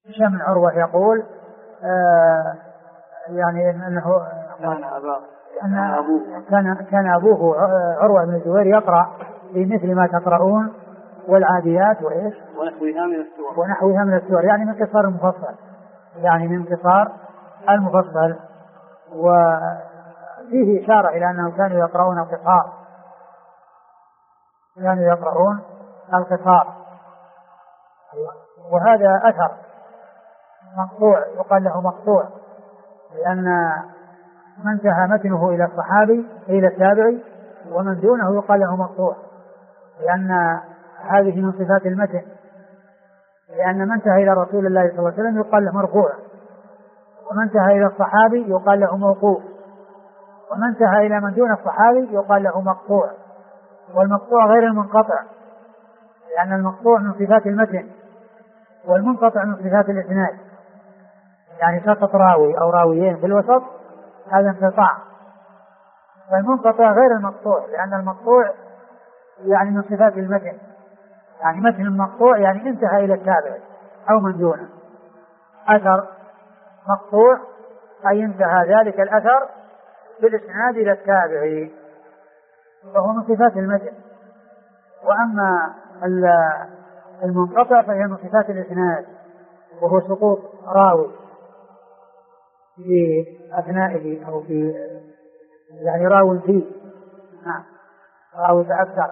هشام بن عروة يقول يعني أنه كان أبوه عروة بن الزبير يقرأ بمثل ما تقرؤون والعاديات وإيش ونحوها من السور يعني من قصار المفصل، يعني من قصار المفصل. وفيه إشارة إلى أنهم كانوا يقرؤون القصار، وهذا أثر مقطوع يقال له مقطوع، لأن من انتهى متنه إلى الصحابي إلى التابعي ومن دونه يقال له مقطوع، لأن هذه من صفات المتن، لأن من انتهى إلى رسول الله صلى الله عليه وسلم يقال له مرفوع، ومن انتهى إلى الصحابي يقال له موقوف، ومن انتهى إلى من دون الصحابي يقال له مقطوع. والمقطوع غير المنقطع، لأن المقطوع من صفات المتن والمنقطع من صفات الإسناد، يعني سقط راوي أو راويين في الوسط هذا انقطاع. والمنقطع غير المقطوع، لأن المقطوع يعني من صفات المتن، يعني متن المقطوع يعني انتهى إلى التابع أو من دونه. أثر مقطوع أي انتهى ذلك الأثر بالإسناد إلى التابع، وهو من صفات المتن. وأما المنقطع فهي من صفات الإسناد، وهو سقوط راوي في أثنائه أو في يعني راوي فيه راوي فأكثر.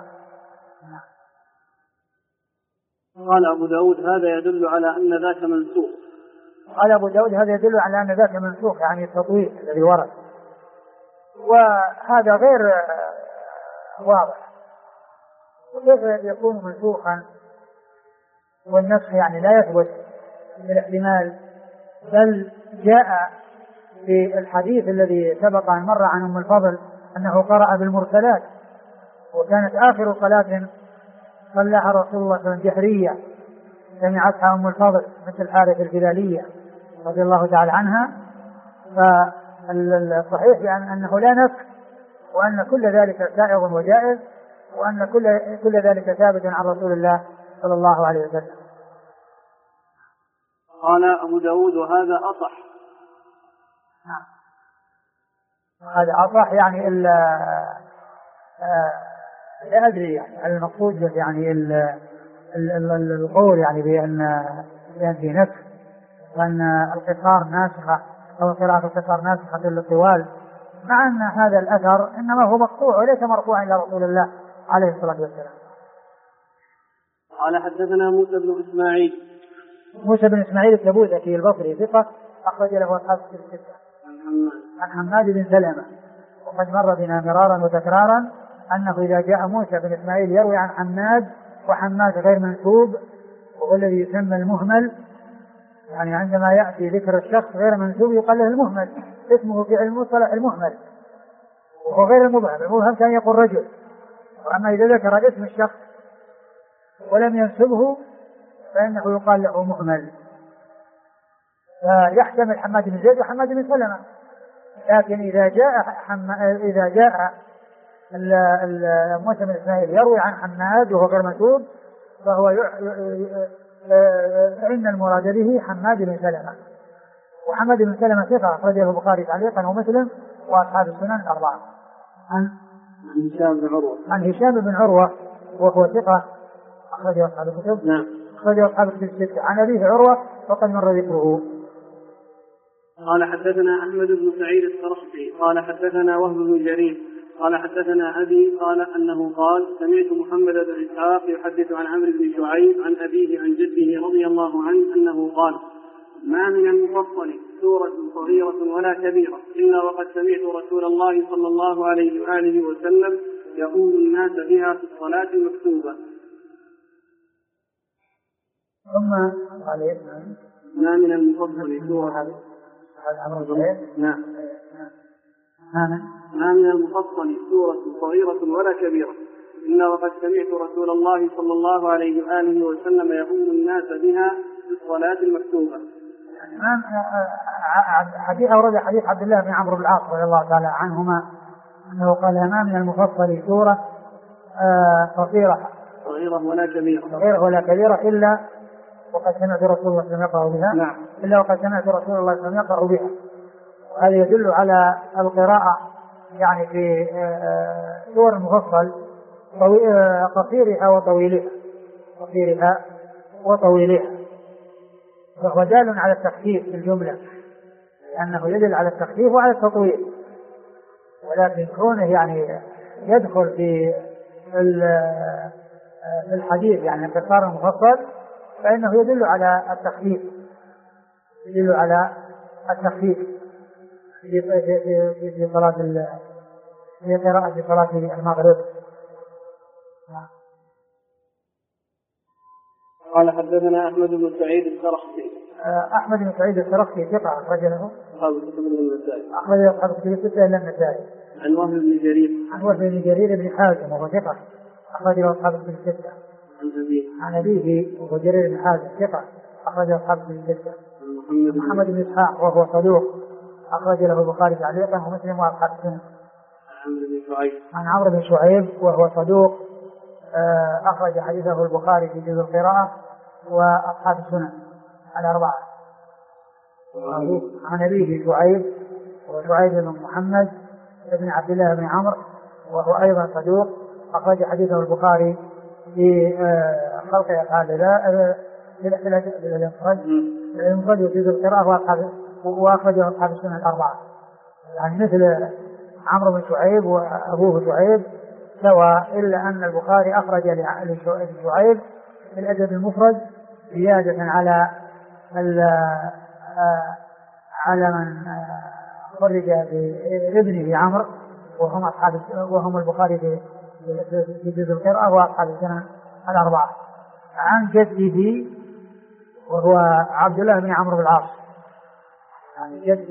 قال أبو داود هذا يدل على أن ذاك منسوخ. قال أبو داود هذا يدل على أن ذاك منسوخ، يعني التطويل الذي ورد، وهذا غير واضح. وكيف يكون منسوخا والنسخ يعني لا يثبت بالاحتمال، بل جاء في الحديث الذي سبق أن مر عن أم الفضل أنه قرأ بالمرسلات، وكانت آخر صلاة صلىها رسول الله صلى الله عليه وسلم جهرية سمعتها أم الفضل مثل الحارث الهلالية رضي الله تعالى عنها. فالصحيح يعني أنه لا نسخ، وأن كل ذلك سائغ وجائز، وأن كل ذلك ثابت عن رسول الله صلى الله عليه وسلم. قال أبو داود وهذا أصح. هذا أصح يعني لا أدري يعني المقصود يعني القول يعني بأن في نسخ، وأن القصار ناسخة أو قراءة القصار ناسخة للطوال، مع أن هذا الأثر إنما هو مقطوع وليس مرفوعا إلى رسول الله عليه الصلاة والسلام. قال حدثنا موسى بن إسماعيل التبوذكي البصري ثقة أخرج له أصحاب الستة. عن حماد بن سلمة، وقد مر بنا مرارا وتكرارا أنه إذا جاء موسى بن إسماعيل يروي عن حماد، وحماد غير منسوب وهو الذي يسمى المهمل، يعني عندما يأتي ذكر الشخص غير منسوب يقال له المهمل، اسمه في علم المصطلح المهمل، وهو غير المبهم. المبهم كان يقول رجل، وأما إذا ذكر اسم الشخص ولم ينسبه فإنه يقال له مهمل. فيحتمل حماد بن زيد وحماد بن سلمة، لكن إذا جاء موسى بن إسماعيل يروي عن حماد وهو غير منسوب فإن المراد به حماد بن سلمة. وحماد بن سلمة ثقة أخرجه البخاري تعليقا ومسلم وأصحاب السنن الأربعة. عن هشام بن عروة وهو ثقة أخرجه أصحاب الكتب. نعم. أخرجه أصحاب الكتب الستة. عن أبيه عروة وقد مر ذكره. قال حدثنا أحمد بن سعيد السرخسي قال حدثنا وهب بن جرير قال حدثنا أبي قال أنه قال سمعت محمد بن إسحاق يحدث عن عمرو بن شعيب عن أبيه عن جده رضي الله عنه أنه قال ما من المفصل سورة صغيرة ولا كبيرة إلا وقد سمعت رسول الله صلى الله عليه وآله وسلم يقول الناس بها في الصلاة المكتوبة. ثم ما من المفصل سورة نعم. ما من المفصل سورة صغيرة ولا كبيرة إلا وقد سمعت رسول الله صلى الله عليه وآله وسلم يقول الناس بها في الصلاة المكتوبة. حديث أورد حديث عبد الله بن عمرو بن العاص رضي الله تعالى عنهما أنه قال ما من المفصل سورة صغيرة ولا كبيرة إلا وقد سمعت رسول الله صلى الله عليه وسلم يقرأ بها. نعم. إلا وقد سمعت رسول الله صلى الله عليه وسلم يقرأ بها. وهذا يدل على القراءة يعني في سور المفصل قصيرها وطويلها فهو دال على التخفيف في الجملة، لأنه يدل على التخفيف وعلى التطويل. ولكن كونه يعني يدخل في الحديث يعني القصار المفصل فإنه يدل على التخفيف في صلاة في قراءة صلاة المغرب. قال حدثنا أحمد بن سعيد السرخسي. أحمد بن سعيد السرخسي ثقة أخرج له أصحاب الكتب الستة إلا النسائي. عن وهب بن جرير بن حازم وهو ثقة أخرج له أصحاب الكتب الستة. عن أبيه وهو جرير بن حازم ثقة أخرج له أصحاب الكتب الستة. محمد بن إسحاق وهو صدوق أخرج له البخاري تعليقا ومسلم وأصحاب السنن. عن عمرو بن شعيب وهو صدوق أخرج حديثه البخاري في جزء القراءة وأصحاب السنن الأربعة. عن أبيه شعيب وشعيب بن محمد بن عبد الله بن عمرو وهو أيضا صدوق أخرج حديثه البخاري في خلق أفعال الانفراد وفي جزء القراءة وأخرجه أصحاب السنن الأربعة. يعني مثل عمرو بن شعيب وأبوه شعيب سواء، إلا أن البخاري أخرج لشعيب في الأدب المفرد زيادة على من خرج بابنه عمرو وهم البخاري في جزء القراءة وأصحاب السنن الأربعة. عن جده وهو عبد الله بن عمرو بن العاص، يعني جد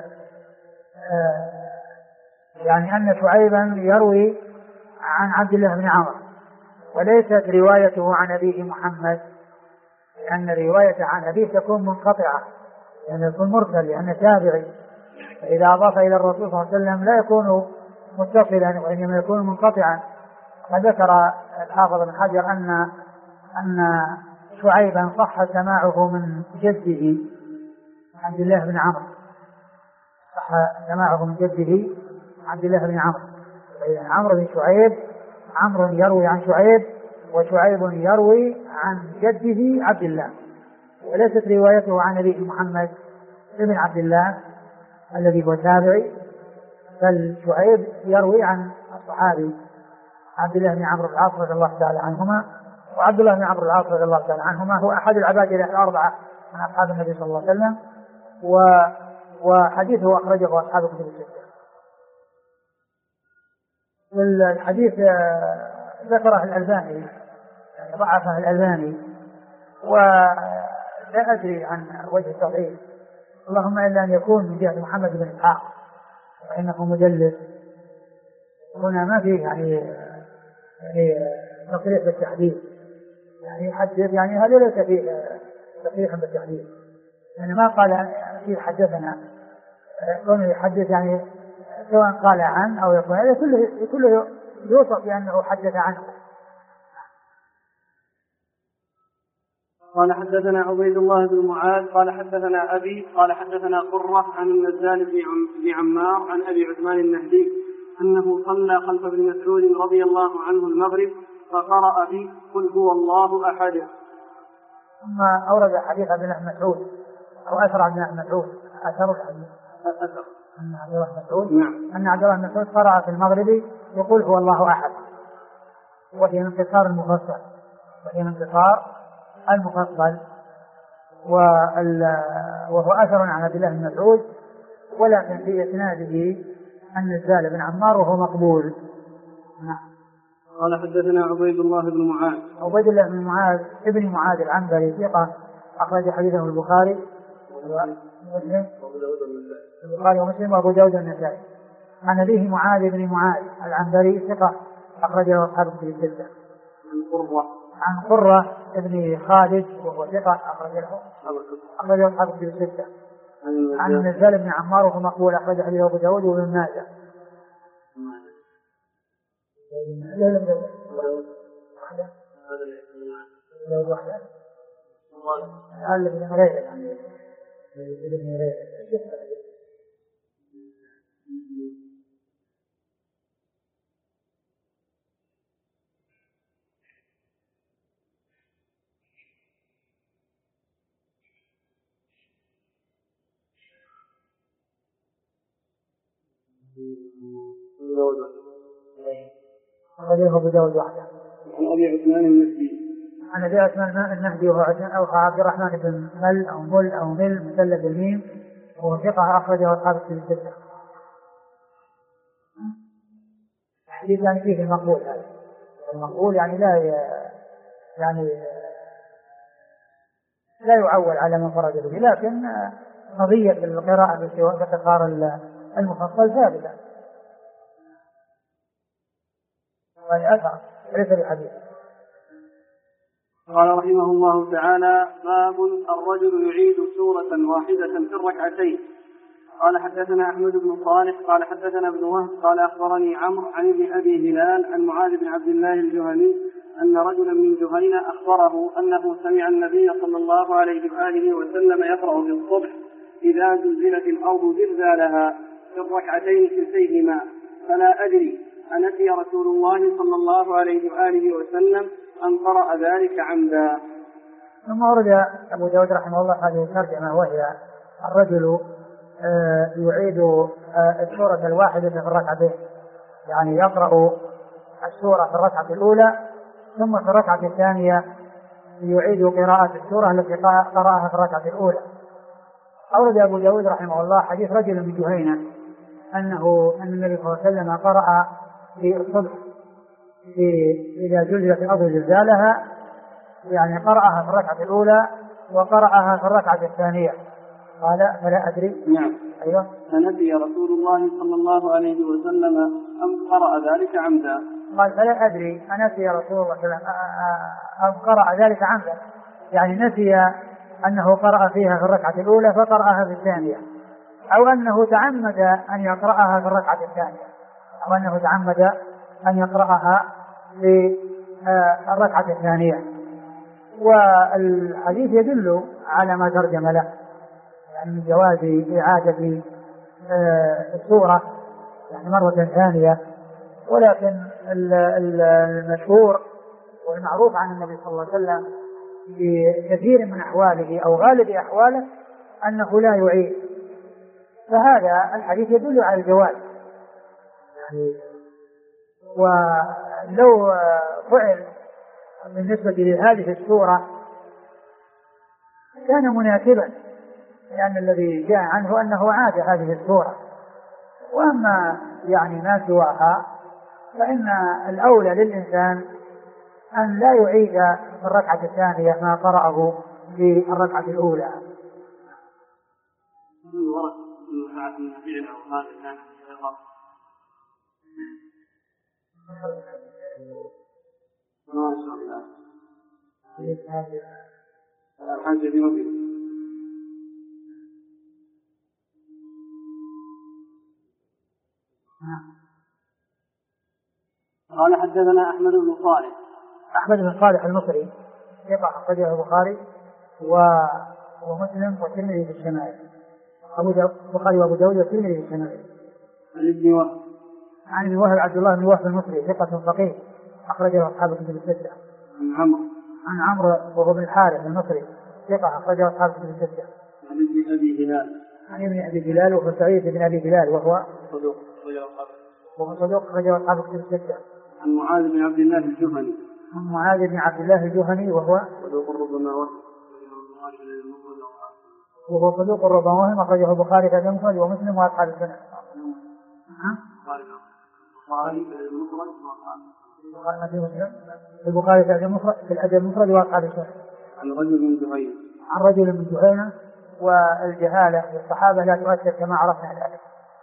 يعني أن شعيبا يروي عن عبد الله بن عمرو وليست روايته عن أبيه محمد، لأن الرواية عن أبيه تكون منقطعة يعني يكون مرسل لأنه تابعي، فإذا أضاف إلى الرسول صلى الله عليه وسلم لا يكون متصلا وإنما يكون منقطعا. فذكر الحافظ بن حجر أن شعيبا صح سماعه من جده عبد الله بن عمرو، صح سماعه من جده عبد الله بن عمرو. عمرو بن شعيب، عمرو يروي عن شعيب وشعيب يروي عن جده عبد الله، وليست روايته عن أبيه محمد بن عبد الله الذي هو تابعي، بل شعيب يروي عن الصحابي عبد الله بن عمرو بن العاص رضي الله تعالى عنهما. وعبد الله بن عمرو بن العاص رضي الله تعالى عنهما هو أحد العباد الأربعة من أصحاب النبي صلى الله عليه وسلم، وحديثه أخرجه أصحاب الكتب الستة. الحديث ذكره الألباني يعني ضعفه الألباني ولا أدري عن وجه التصحيح، اللهم إلا أن يكون من جهة محمد بن إسحاق فإنه مدلس. هنا ما فيه يعني تصريح بالتحديث، يعني يحدث يعني هذا ليس فيه تصريح بالتحديث، يعني ما قال فيه حدثنا، كونه يحدث يعني سواء قال عن أو يكون هذا كله يوصف بأنه حدث عنه. قال حدثنا عبيد الله بن معاذ قال حدثنا أبي قال حدثنا قرة عن النزال بن عمار عن أبي عثمان النهدي أنه صلى خلف ابن مسعود رضي الله عنه المغرب فقرأ به قل هو الله أحد. ثم أورد حديث ابن مسعود أو أثر عن ابن مسعود، أثر الحديث أن عبد الله بن مسعود أن عبد الله بن مسعود قرأ في المغرب يقول هو الله أحد، وهي انتصار المفصل وهو أثر عن عبد الله بن مسعود، ولكن في إسناده النزال بن عمار وهو مقبول. قال حدثنا عبيد الله بن معاذ. عبيد الله بن معاذ ابن معاذ العنبري ثقة أخرج حديثه البخاري ومسلم وأبو داود النسائي. عن أبيه معاذ بن معاذ العنبري ثقة أخرج له أصحاب الكتب الستة. عن قرة ابن خالد وهو ثقة أخرج له أصحاب الكتب الستة. عن النزال بن عمار وهو مقبول أخرج حديثه أبو داود وابن ماجه. هذا ابن هريرة يعني ابن هريرة. أخرجه أبو داود وحده. عن أبي عثمان النهدي. عن أبي عثمان النهدي وهو عبد الرحمن بن مل أو مل أو مل مثلث الميم، وهو ثقة أخرجه أصحاب الكتب الستة. الحديث يعني فيه المقبول، هذا المقبول يعني لا يعول على من فرد به، لكن قضية القراءة باختصار المفصل ثابتة وهي أثر ليس الحديث. قال رحمه الله تعالى: باب الرجل يعيد سورة واحدة في الركعتين. قال حدثنا أحمد بن صالح قال حدثنا ابن وهب قال أخبرني عمرو عن ابن أبي هلال عن معاذ بن عبد الله الجهني أن رجلا من جهينة أخبره أنه سمع النبي صلى الله عليه وآله وسلم يقرأ في الصبح: إذا زلزلت الأرض زلزالها في الركعتين كلتيهما، فلا أدري أنسي رسول الله صلى الله عليه وآله وسلم أن قرأ ذلك عمدا. ثم ورد أبو داود رحمه الله هذه الترجمة، وهي الرجل يعيد السورة الواحدة في الركعتين، يعني يقرأ السورة في الركعة الأولى ثم في الركعة الثانية يعيد قراءة السورة التي قرأها في الركعة الأولى. أورد أبو داود رحمه الله حديث رجل من جهينة أن النبي صلى الله عليه وسلم قرأ في الصبح إذا زلزلت الأرض زلزالها، يعني قرأها في الركعة الأولى وقرأها في الركعة الثانية. قال: فلا أدري. نعم. أيوة. فنسي رسول الله صلى الله عليه وسلم أم قرأ ذلك عمدا. قال: فلا أدري أنسي رسول الله صلى الله عليه وسلم أم قرأ ذلك عمدا، يعني نسي أنه قرأ فيها في الركعة الأولى فقرأها في الثانية، أو أنه تعمد أن يقرأها في الركعة الثانية، أو أنه تعمد أن يقرأها في الركعة الثانية. والحديث يدل على ما ترجم له، يعني من جواز إعادة السورة يعني مرة ثانية. ولكن المشهور والمعروف عن النبي صلى الله عليه وسلم في كثير من أحواله أو غالب أحواله أنه لا يعيد، فهذا الحديث يدل على الجواز يعني. ولو فعل بالنسبة لهذه السورة كان مناسبا، لأن الذي جاء عنه أنه عاد هذه السورة. وأما يعني ما سواها فإن الأولى للإنسان أن لا يعيد في الركعة الثانية ما قرأه في الركعة الأولى. ما شاء الله. الحاجة دي مبين. قال حدثنا أحمد بن صالح. أحمد بن صالح المصري ثقة أخرجه البخاري ومسلم والترمذي في الشمائل. البخاري وأبو داود والترمذي في الشمائل. عن ابن وهب. عن ابن وهب عبد الله بن وهب المصري ثقة فقيه أخرجه أصحاب الكتب الستة. عن عمرو وهو ابن الحارث المصري ثقة أخرجه أصحاب الكتب الستة. عن ابن أبي هلال. عن ابن أبي هلال وهو سعيد بن أبي هلال وهو صدوق أخرجه أصحاب الكتب الستة. عن معاذ بن عبد الله الجهني. عن معاذ بن عبد الله الجهني وهو صدوق ربما وهم أخرجه البخاري في المفرد ومسلم وأصحاب السنن. البخاري في الأدب المفرد وأصحاب السنن. عن رجل من جهينة. والجهالة في الصحابة لا تؤثر كما عرفنا ذلك.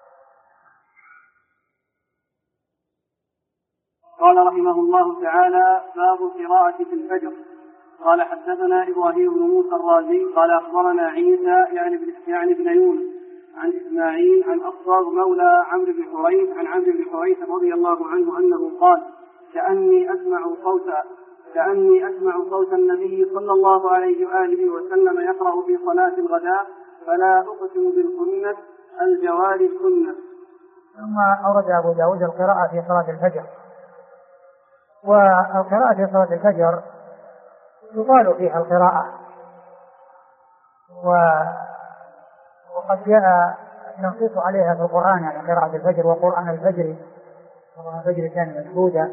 قال رحمه الله تعالى: باب القراءة في الفجر. قال حدثنا إبراهيم بن موسى الرازي قال أخبرنا عيسى يعني ابن يونس عن إسماعيل عن أصغر مولى عمرو بن حريث عن عمرو بن حريث رضي الله عنه أنه قال: كأني أسمع كأني أسمع صوت النبي صلى الله عليه وآله وسلم يقرأ في صلاة الغداء فلا أقسم بالكنس الجوار الكنس. ثم أورد أبو داود القراءة في صلاة الفجر. والقراءة في صلاة الفجر يطال فيها القراءة، وقد جاء التنصيص عليها في القرآن، يعني قراءة الفجر وقرآن الفجر، قرآن الفجر كان مشهودا.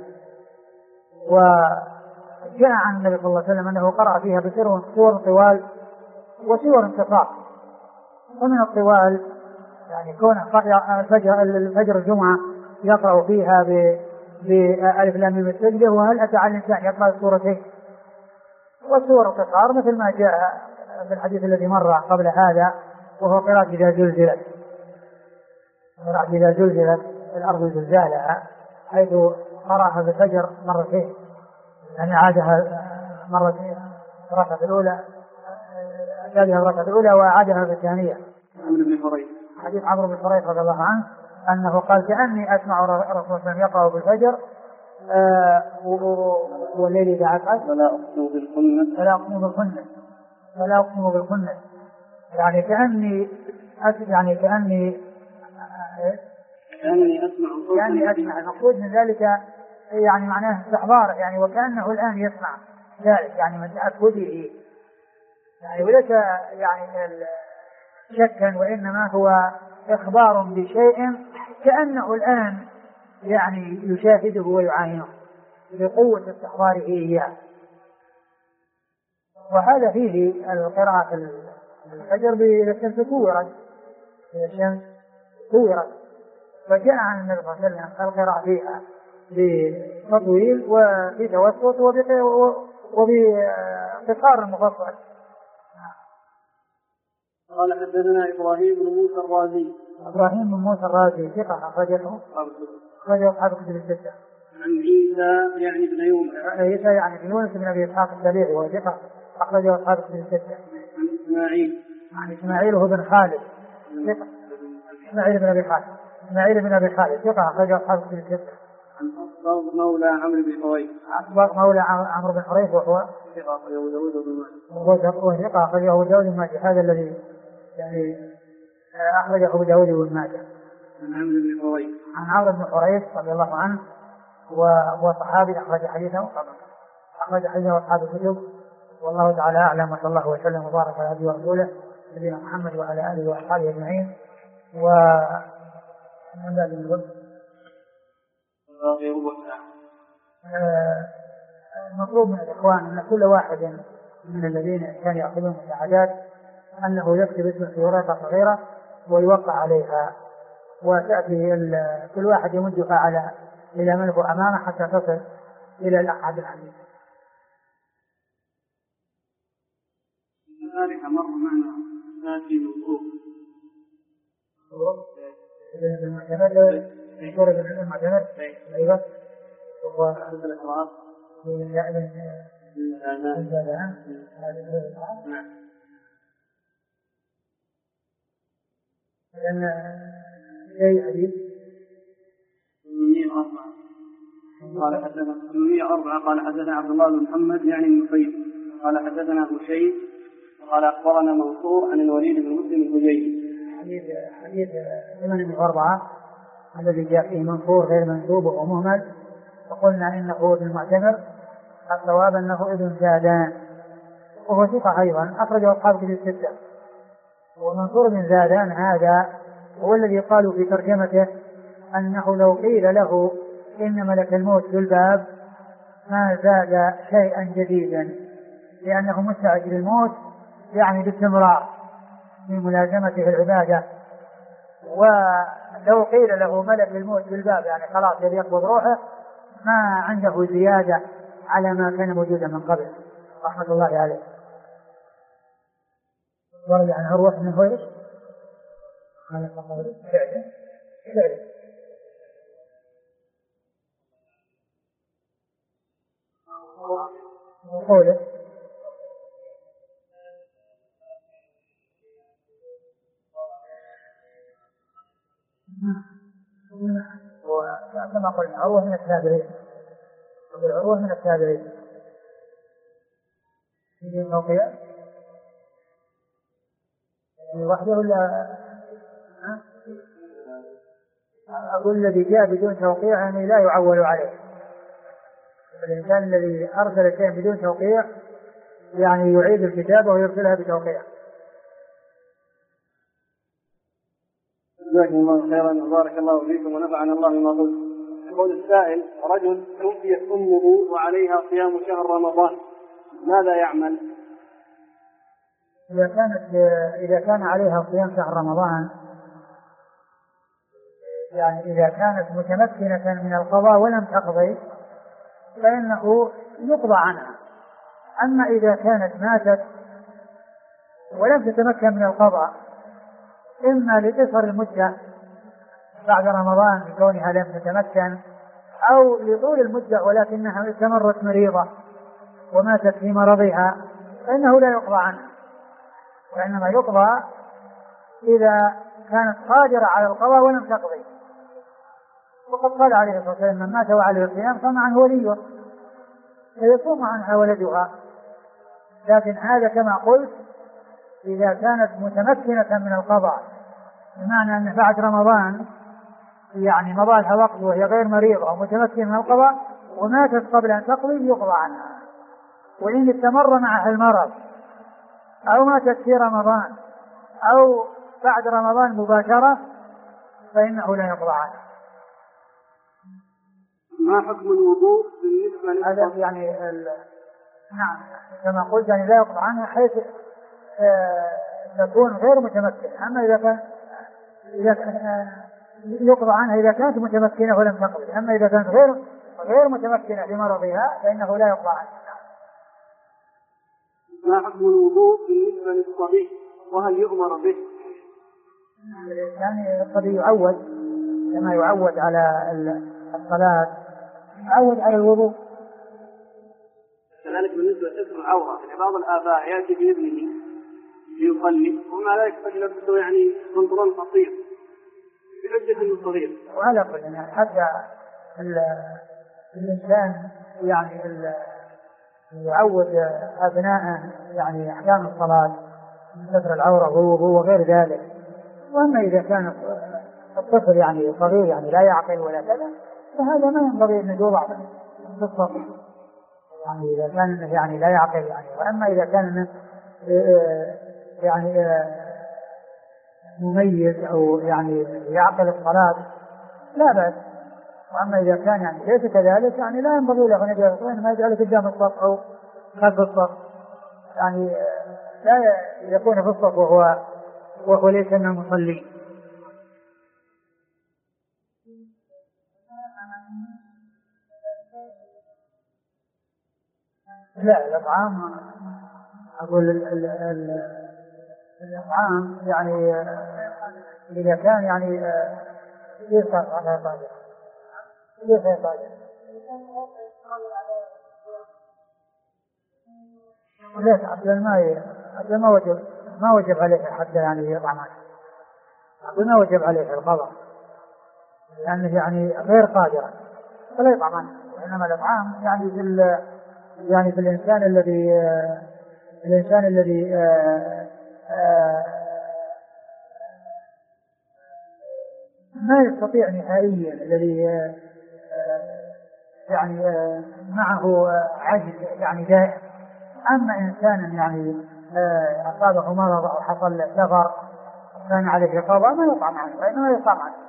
وجاء عن النبي صلى الله عليه وسلم أنه قرأ فيها بسور طوال وسور انقطاع. ومن الطوال يعني كون الفجر الجمعة يقرأ فيها بألف لام ميم السجدة، وهل أتى على الإنسان يقرأ السورتين. والسور القصار مثل ما جاء في الحديث الذي مر قبل هذا، وهو قراءة إذا زلزلت، قراءة إذا زلزلت الأرض زلزالها، حيث قرأها في الفجر مرتين، يعني عادها مرتين، الركعة الأولى أعادها الركعة الأولى وأعادها في الثانية. عمرو بن حريث، حديث عمرو بن حريث رضي الله عنه أنه قال كأني أسمع رسول الله صلى الله عليه وسلم يقرأ في الفجر والليل إذا عسعس فلا أقسم بالكنس يعني كأني أسمع. المقصود من ذلك يعني معناه استحضار، يعني وكأنه الآن يسمع ذلك، يعني من تأكده، يعني وليس يعني شكا، وإنما هو إخبار بشيء كأنه الآن يعني يشاهده ويعاينه بقوة استحضاره إياه. وهذا فيه القراءة الفجر إذا الشمس كورت، فجاء عن النبي صلى الله عليه وسلم القراءة فيها بتطويل وبتوسط وبقصار مفصل. قال حدثنا إبراهيم بن موسى الرازي ثقة أخرجه أصحاب الكتب الستة. عن عيسى يعني بن يونس بن أبي إسحاق السبيعي وثقة أخرجه أصحاب الكتب الستة. عن إسماعيل هو بن خالد ثقة، إسماعيل بن أبي خالد ثقة أخرجه أصحاب الكتب الستة. عن أصبغ مولى عمرو بن حريث وهو ثقة أخرجه أبو داود بن ماجه. وثقة أخرجه أبو داود بن ماجه، هذا الذي يعني أخرجه أبو داود بن ماجه. عن عمرو بن حريث رضي الله عنه، وهو صحابي أخرج حديثه أصحاب الكتب. والله تعالى أعلم، وصلى الله وسلم وبارك على عبده ورسوله نبينا محمد وعلى آله وأصحابه أجمعين. المطلوب من الإخوان أن كل واحد من الذين كانوا يأخذون مساعدات أنه يكتب اسمه في ورقة صغيرة ويوقع عليها، وتأتي كل واحد يمدها إلى من هو أمامه حتى تصل إلى الأحد الحديث. ذلك مر معنا ناتي موقوف المعتمد أيضا هو الإخلاص لأن شيء حديث 804 قال حدثنا عبد الله بن محمد يعني النفيل قال حدثنا أبو شيخ قال أخبرنا منصور عن الوليد بن مسلم الحجيري. حديث 804 الذي جاء فيه منصور غير منسوب ومهمل، وقلنا إنه ابن المعتمر، الصواب أنه ابن زادان وهو ثقة أيضا أخرجه أصحاب الكتب الستة. ومنصور بن زادان هذا هو الذي قالوا في ترجمته أنه لو قيل له إن ملك الموت في الباب ما زاد شيئا جديدا، لأنه مستعجل الموت يعني باستمرار في ملازمته العبادة. ولو قيل له ملك الموت في الباب يعني خلاص يقبض روحه، ما عنده زيادة على ما كان موجودا من قبل رحمة الله عليه. ورد عن عروة بن هويرش قال فعلا وقوله وكما قلنا عروة من التابعين، العروة من التابعين بدون توقيع وحده ولا أقول الذي جاء بدون توقيع يعني لا يعول عليه. الإنسان الذي أرسل شيئا بدون توقيع يعني يعيد الكتابة ويرسلها بتوقيع. جزاكم الله خيرا وبارك الله فيكم ونفعنا الله بما قلت. يقول السائل: رجل توفيت أمه وعليها صيام شهر رمضان، ماذا يعمل؟ إذا كان عليها صيام شهر رمضان يعني إذا كانت متمكنة من القضاء ولم تقضي فإنه يقضى عنها. أما إذا كانت ماتت ولم تتمكن من القضاء إما لقصر المدة بعد رمضان بكونها لم تتمكن أو لطول المدة ولكنها استمرت مريضة وماتت في مرضها فإنه لا يقضى عنها، وإنما يقضى إذا كانت قادرة على القضاء ولم تقضي. وقد قال عليه الصلاة والسلام: من مات وعليه الصيام صام عنه وليه فيصوم عنها ولدها. لكن هذا كما قلت إذا كانت متمكنة من القضاء، بمعنى أن بعد رمضان يعني مضى لها وقت وهي غير مريضة ومتمكنة من القضاء وماتت قبل أن تقضي يقضى عنها. وإن استمر معها المرض أو ماتت في رمضان أو بعد رمضان مباشرة فإنه لا يقضى عنها. ما حكم الوضوء بالنسبة هذا يعني نعم كما قلت يعني لا يقضى عنها حيث تكون غير متمكنة. أما إذا كان يقضى عنها إذا كانت متمكنة ولم تقضي. أما إذا كانت غير متمكنة لمرضها فإنه لا يقضى عنها. ما حكم الوضوء بالنسبة للصبي وهل يؤمر به؟ يعني الصبي يعود كما يعود على الصلاة يعود على الوضوء. كذلك بالنسبة لستر العورة، يعني بعض الآباء يأتي بابنه ليصلي ومع ذلك فجلبته يعني كنترول قصير بحجة انه صغير. وعلى كل يعني حتى الإنسان يعني يعود أبناءه يعني أحكام الصلاة من ستر العورة والوضوء وغير ذلك. وأما إذا كان الطفل يعني صغير يعني لا يعقل ولا كذا فهذا ما ينبغي أن يوضع في الصف يعني إذا كان يعني لا يعقل يعني. وأما إذا كان يعني مميز أو يعني يعقل الصلاة لا بأس. وأما إذا كان يعني ليس كذلك يعني لا ينبغي له أن يجعل ما يجعله قدام الصف أو خلف الصف يعني لا يكون في الصف وهو ليس من المصلين. لا الأطعام أقول الأطعام يعني إذا كان يعني يسقط على طاجة ليس طاجة ليس عبد الماء ما وجب عليه حتى يعني يطعمه ما وجب عليه القضاء لأنه يعني غير قادر فلا يطعمه. وإنما الأطعام يعني في الإنسان الذي ما يستطيع نهائيا الذي يعني معه عجز يعني دائم. أما إنسان يعني أصابه مرض أو حصل له سفر كان عليه قضاء ما يطعم عنه وإنما يطعم عنه.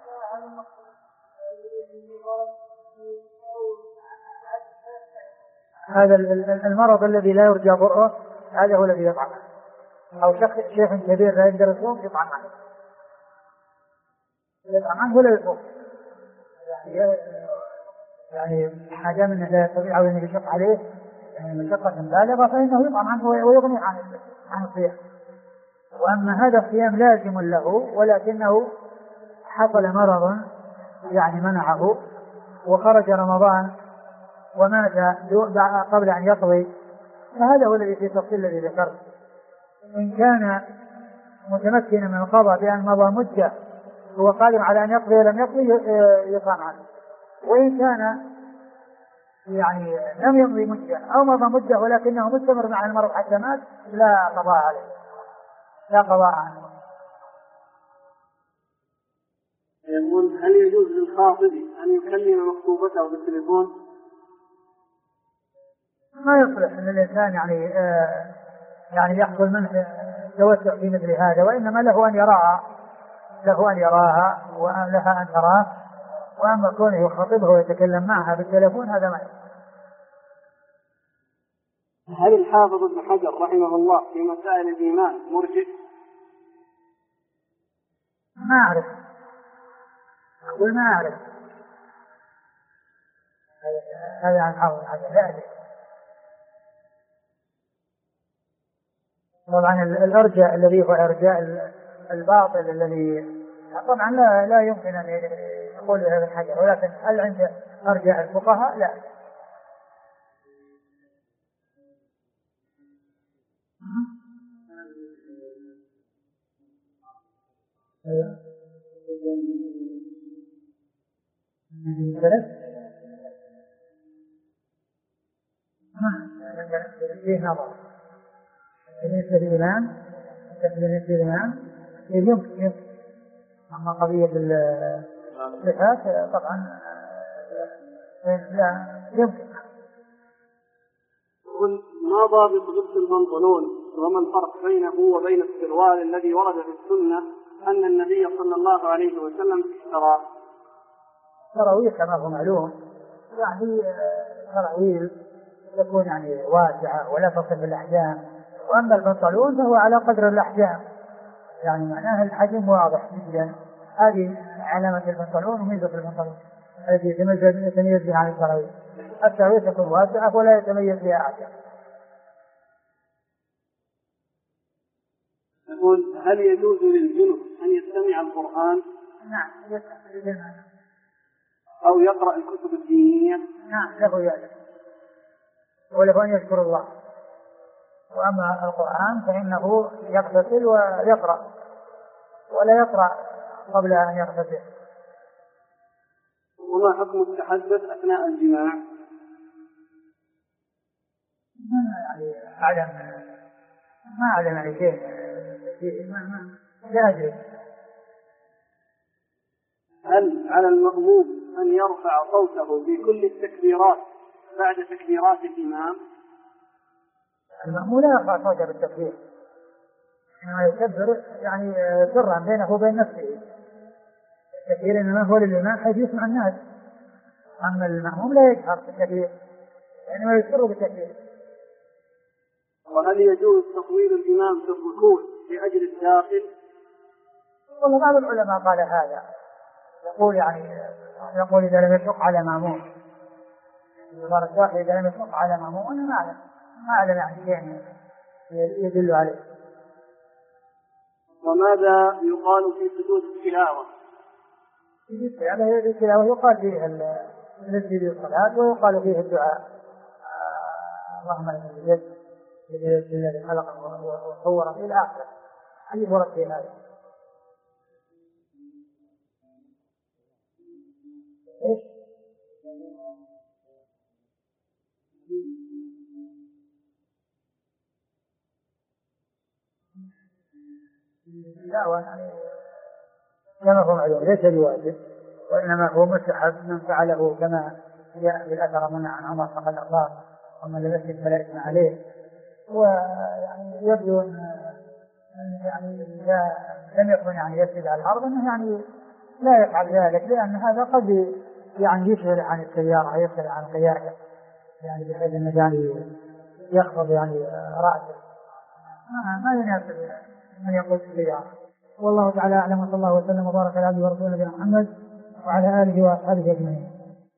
هذا المرض الذي لا يرجى برؤه هذا هو الذي يطعم عنه. أو شيخ كبير لا يقدر يصوم يطعم عنه ولا يصوم يعني حاجة منه لا يستطيع أو أن يشق عليه يعني مشقة بالغة فإنه يطعم عنه ويغني عن الصيام. وأما هذا الصيام لازم له ولكنه حصل مرض يعني منعه وخرج رمضان ومات قبل أن يقضي فهذا هو الذي في التفصيل الذي ذكرت. إن كان متمكنا من القضاء بأن مضى مدة هو قادر على أن يقضي ولم يقضي يطعم عنه. وإن كان يعني لم يمضي مدة أو مضى مدة ولكنه مستمر مع المرء حتى مات لا قضاء عليه، لا قضاء عنه. يقول هل يجوز للخاطب أن يكلم مخطوبته بالتليفون؟ ما يصلح أن الإنسان يعني يحصل منه توسع في مثل هذا، وإنما له أن يراها ولها أن تراه، وأما كونه يخاطبه ويتكلم معها بالتليفون هذا ما يصلح. هل الحافظ ابن حجر رحمه الله في مسائل الإيمان مرجئ؟ ما أعرف، أقول ما أعرف هذا عن حافظ حجر لا أدري. طبعا الأرجاء الذي هو إرجاء الباطل الذي طبعا لا يمكن أن يقول بهذا الحجر، ولكن هل عند أرجاء الفقهاء؟ لا. فيه نظر بالنسبة للإمام يمكن، أما قضية الصفات طبعا لا يمكن. ما ضابط لبس البنطلون وما الفرق بينه وبين السروال الذي ورد في السنة أن النبي صلى الله عليه وسلم اشتراه؟ سراويل كما هو معلوم يعني سراويل تكون يعني واسعة ولا تصف الأحجام، وأما البنطلون فهو على قدر الأحجام، يعني معناه الحجم واضح جدا. هذه علامة البنطلون وميزة البنطلون التي يتميز بها عن السراويل. السراويل تكون واسعة ولا يتميز بها أحجام. يقول هل يجوز للجنب أن يستمع القرآن؟ نعم يستمع أو يقرأ الكتب الدينية؟ نعم له ذلك، وله أن يذكر الله. وأما القرآن فإنه يغتسل ويقرأ، ولا يقرأ قبل أن يغتسل. وما حكم التحدث أثناء الجماع؟ ما أعلم عن شيء لا أدري. هل على المأموم أن يرفع صوته في كل التكبيرات بعد تكبيرات الإمام؟ المأموم لا يرفع صوته بالتكبير، إنما يكبر يعني سرا بينه وبين نفسه. التكبير إنما هو للإمام حيث يسمع الناس، أما المأموم لا يجهر بالتكبير، إنما يسر بالتكبير. وهل يجوز تطويل الإمام في الركوع لأجل الداخل؟ والله بعض العلماء قال هذا، يقول إذا لم يشق على مأموم، إذا لم يشق على مأموم أنا ما أعلم عن شيء يدل عليه. وماذا يقال في سجود التلاوة؟ التلاوة يقال فيه الذي الصلاة ويقال فيه الدعاء اللهم لك اليد الذي خلقه وصوره إلى آخره. حديث ورد في هذا. لا كما هو معلوم ليس بواجب، وإنما هو مستحب من فعله كما جاء بالأثر منع عن عمر فقد الله ومن لم يسجد فلا إثم عليه. ويعني يبدو أن يعني إذا لم يكن يعني يسجد على الأرض أنه يعني لا يفعل ذلك، لأن هذا قد يعني يشغل عن السيارة ويشغل عن القيادة، يعني بحيث أنه يعني يخفض يعني رأسه، ما يناسب من يقول السيارة. والله تعالى أعلم، وصلى الله وسلم وبارك على عبده ورسوله نبينا محمد وعلى آله وأصحابه أجمعين.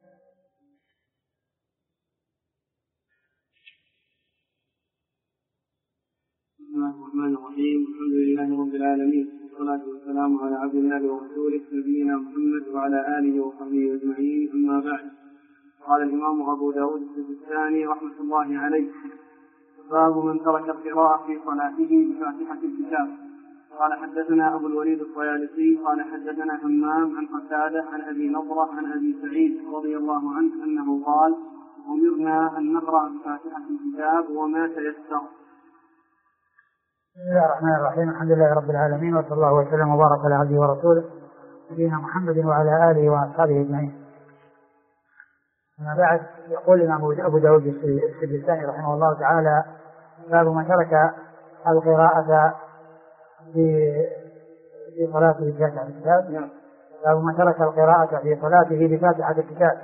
بسم الله الرحمن الرحيم. الحمد لله رب العالمين، والصلاة والسلام على عبد الله ورسوله نبينا محمد وعلى آله وصحبه أجمعين. أما بعد، قال الإمام أبو داود السجستاني رحمة الله عليه: باب من ترك القراءة في صلاته بفاتحة الكتاب. قال حدثنا أبو الوليد الطيالسي قال حدثنا همام عن قتادة عن أبي نضرة عن أبي سعيد رضي الله عنه أنه قال: أمرنا أن نقرأ بفاتحة الكتاب وما تيسر. بسم الله الرحمن الرحيم. الحمد لله رب العالمين، وصلى الله وسلم وبارك على عبده ورسوله نبينا محمد وعلى آله وأصحابه أجمعين. أما بعد، يقول الإمام أبو داود السجستاني رحمه الله تعالى: باب من ترك القراءة في صلاته بفاتحة الكتاب. باب من ترك القراءة في صلاته بفاتحة الكتاب.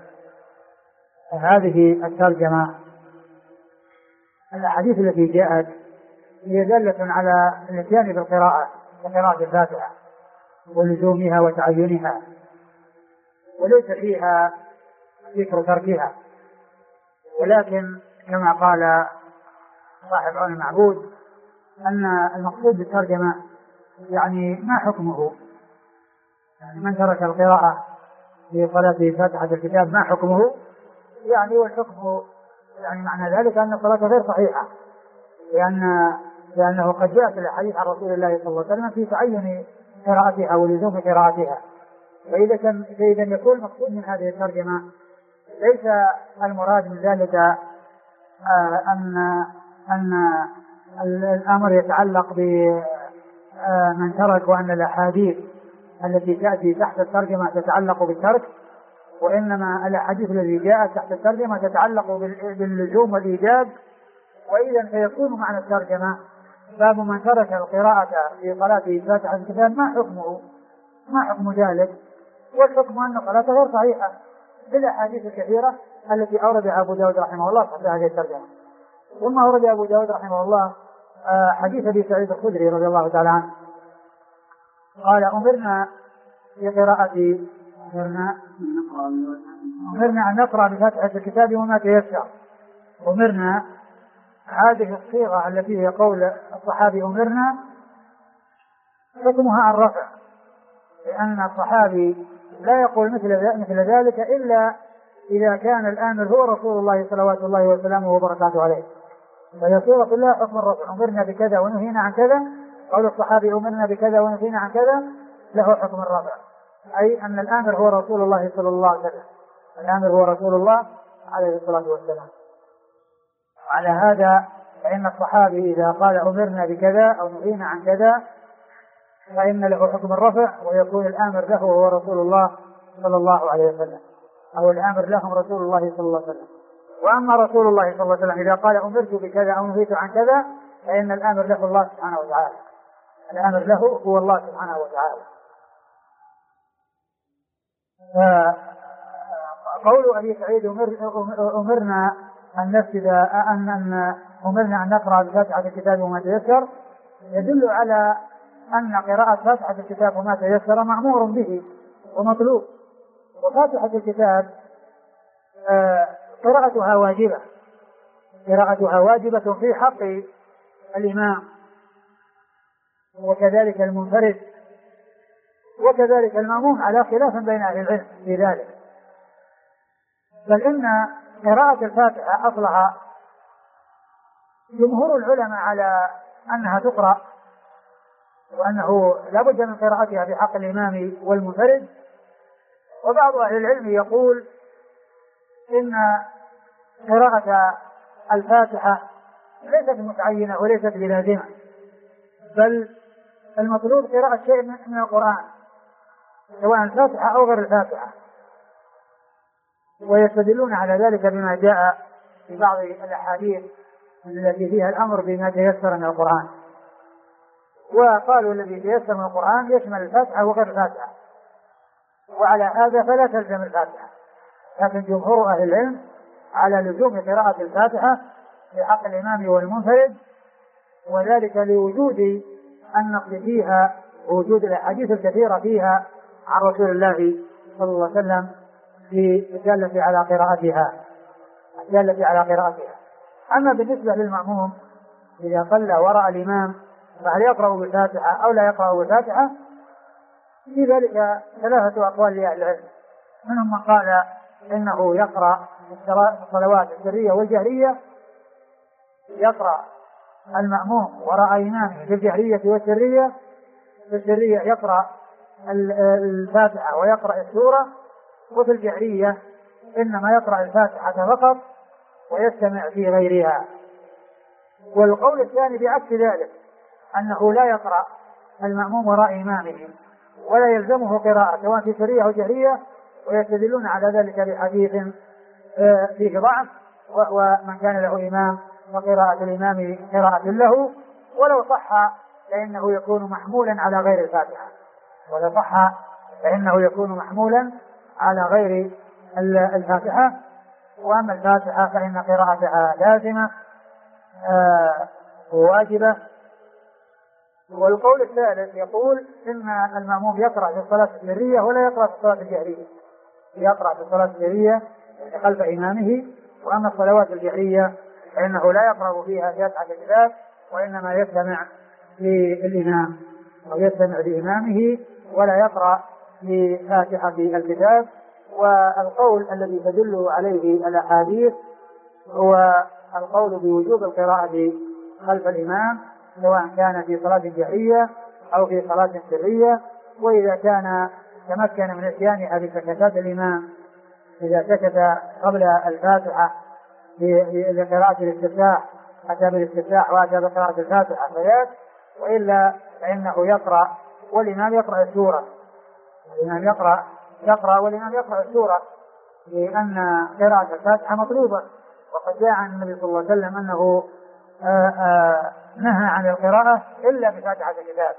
هذه الترجمة الأحاديث التي جاءت هي دالة على الاتيان بالقراءة وقراءة الفاتحة ولزومها وتعينها، وليس فيها ذكر تركها، ولكن كما قال صاحب عون المعبود أن المقصود بالترجمة يعني ما حكمه، يعني من ترك القراءة في صلاته فاتحة الكتاب ما حكمه، يعني والحكم يعني معنى ذلك أن الصلاة غير صحيحة، لأنه قد جاء في الحديث عن رسول الله صلى الله عليه وسلم في تعين قراءتها ولزوم قراءتها. فإذا يكون المقصود من هذه الترجمة ليس المراد من ذلك أن الأمر يتعلق بمن ترك، وأن الأحاديث التي تأتي تحت الترجمة تتعلق بالترك، وإنما الأحاديث التي جاءت تحت الترجمة تتعلق باللزوم والإيجاب. وإذا فيكون معنى الترجمة: باب من ترك القراءة في صلاته فاتحة الكتاب ما حكمه، ما حكم ذلك؟ والحكم أن صلاته غير صحيحة بالأحاديث الكثيرة التي أوردها أبو داود رحمه الله في هذه الترجمة. ثم أورد أبو داود رحمه الله حديث أبي سعيد الخدري رضي الله تعالى عنه قال: أمرنا أن نقرأ بفاتحة الكتاب وما تيسر. أمرنا، هذه الصيغة التي هي قول الصحابي أمرنا حكمها الرفع، لأن الصحابي لا يقول مثل ذلك إلا إذا كان الآمر هو رسول الله صلوات الله وسلامه وبركاته عليه، فهي صيغة كلها حكم الرفع. أمرنا بكذا ونهينا عن كذا، قول الصحابي أمرنا بكذا ونهينا عن كذا له حكم الرفع، أي أن الآمر هو رسول الله صلى الله عليه وسلم، الآمر هو رسول الله عليه الصلاة والسلام. على هذا فإن الصحابي إذا قال أمرنا بكذا أو نهينا عن كذا فإن له حكم الرفع، ويكون الآمر له هو رسول الله صلى الله عليه وسلم، أو الآمر لهم رسول الله صلى الله عليه وسلم. وأما رسول الله صلى الله عليه وسلم إذا قال أمرت بكذا أو نهيت عن كذا فإن الآمر له الله سبحانه وتعالى، الآمر له هو الله سبحانه وتعالى. قول أبي سعيد أمرنا أن نفسد أمرنا أن نقرأ بفاتحة الكتاب وما تيسر يدل على أن قراءة فاتحة الكتاب وما تيسر مأمور به ومطلوب. وفاتحة الكتاب قراءتها واجبة في حق الإمام، وكذلك المنفرد، وكذلك المأموم، على خلاف بين أهل العلم في ذلك. بل إن قراءة الفاتحة أصلها جمهور العلماء على أنها تقرأ، وأنه لا بد من قراءتها في حق الإمام والمنفرد. وبعض أهل العلم يقول إن قراءة الفاتحة ليست متعينة وليست بلازمة، بل المطلوب قراءة شيء من القرآن سواء الفاتحة أو غير الفاتحة، ويستدلون على ذلك بما جاء في بعض الأحاديث التي فيها الأمر بما تيسر من القرآن. وقالوا الذي تيسر من القرآن يشمل الفاتحة وغير الفاتحة، وعلى هذا فلا تلزم الفاتحة. لكن جمهور أهل العلم على لزوم قراءة الفاتحة في حق الإمام والمنفرد، وذلك لوجود النقل فيها ووجود الأحاديث الكثيرة فيها عن رسول الله صلى الله عليه وسلم في الدالة على قراءتها. أما بالنسبة للمأموم إذا صلى وراء الإمام فهل يقرأ بالفاتحة أو لا يقرأ بالفاتحة؟ في ذلك ثلاثة أقوال لأهل العلم، منهم من قال إنه يقرأ الصلوات السرية والجهرية، يقرأ المأموم وراء إمامه في الجهرية والسرية، في السرية يقرأ الفاتحة ويقرأ السورة، وفي الجهرية إنما يقرأ الفاتحة فقط ويستمع في غيرها. والقول الثاني بعكس ذلك، أنه لا يقرأ المأموم وراء إمامه ولا يلزمه قراءة سواء في سرية أو جهرية، ويستدلون على ذلك بحديث فيه ضعف، ومن كان له إمام وقراءة الإمام قراءة له، ولو صح فإنه يكون محمولا على غير الفاتحة، ولو صح فإنه يكون محمولا على غير الفاتحة. وأما الفاتحة فإن قراءتها لازمة وواجبة. والقول الثالث يقول إن المأموم يقرأ في الصلاة السرية ولا يقرأ في الصلاة الجهرية، يقرأ في الصلاة السرية خلف إمامه، وأما الصلوات الجهرية فإنه لا يقرأ فيها فاتحة الكتاب، وإنما يستمع للإمام أو يستمع لإمامه ولا يقرأ لفاتحة الكتاب. والقول الذي تدل عليه الأحاديث هو القول بوجوب القراءة خلف الإمام سواء كان في صلاة جهرية أو في صلاة سرية، وإذا كان تمكن من إتيانها بسكتات الإمام، إذا سكت قبل الفاتحة لقراءة الاستفتاح أتى بالاستفتاح وأتى بقراءة الفاتحة فيات، وإلا فإنه يقرأ والإمام يقرأ السورة، الإمام يقرأ والإمام يقرأ السورة، لأن قراءة الفاتحة مطلوبة. وقد جاء عن النبي صلى الله عليه وسلم أنه نهى عن القراءة إلا بفاتحة الكتاب.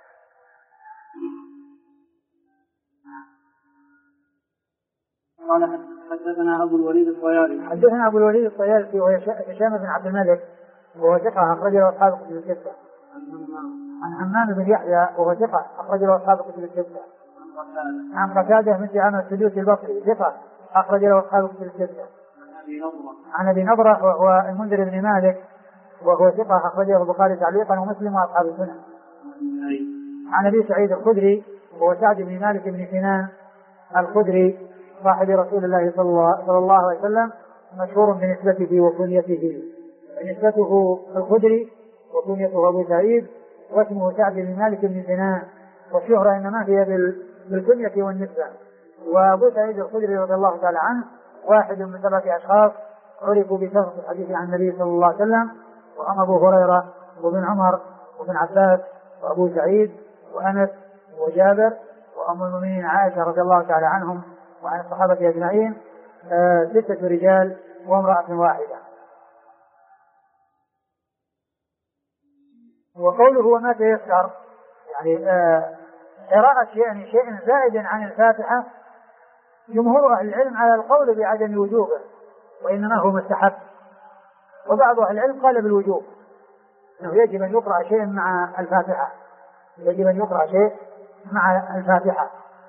قال حدثنا أبو الوليد الطيالسي. حدثنا أبو الوليد الطيالسي وهو هشام بن عبد الملك وهو ثقة أخرج له أصحاب الكتب الستة. عن حمام بن يحيى وهو ثقة أخرج له أصحاب الكتب الستة. عن قتادة بن دعامة السدوسي البصري ثقة أخرج له أصحاب الكتب الستة. عن أبي نضرة وهو المنذر بن مالك وهو ثقة أخرجه البخاري تعليقا ومسلم وأصحاب السنن. عن أبي سعيد الخدري وهو سعد بن مالك بن سنان الخدري صاحب رسول الله صلى الله عليه وسلم، مشهور بنسبته وكنيته، نسبته الخدري وكنيته أبو سعيد، واسمه سعد بن مالك بن سنان، والشهرة إنما هي بالكنية والنسبة. وأبو سعيد الخدري رضي الله تعالى عنه واحد من 7 أشخاص عرفوا بكثرة الحديث عن النبي صلى الله عليه وسلم، وهم أبو هريرة وابن عمر وابن عباس وأبو سعيد وأنس وجابر وأم المؤمنين عائشة رضي الله تعالى عنهم وعن الصحابة أجمعين، 6 رجال وامرأة واحدة. وقوله وما تيسر يعني قراءة شيء زائد عن الفاتحة، جمهور أهل العلم على القول بعدم وجوبه وإنما هو مستحب، وبعض أهل العلم قال بالوجوب، أنه يجب أن يقرأ شيء مع الفاتحة، يجب أن يقرأ شيء مع الفاتحة.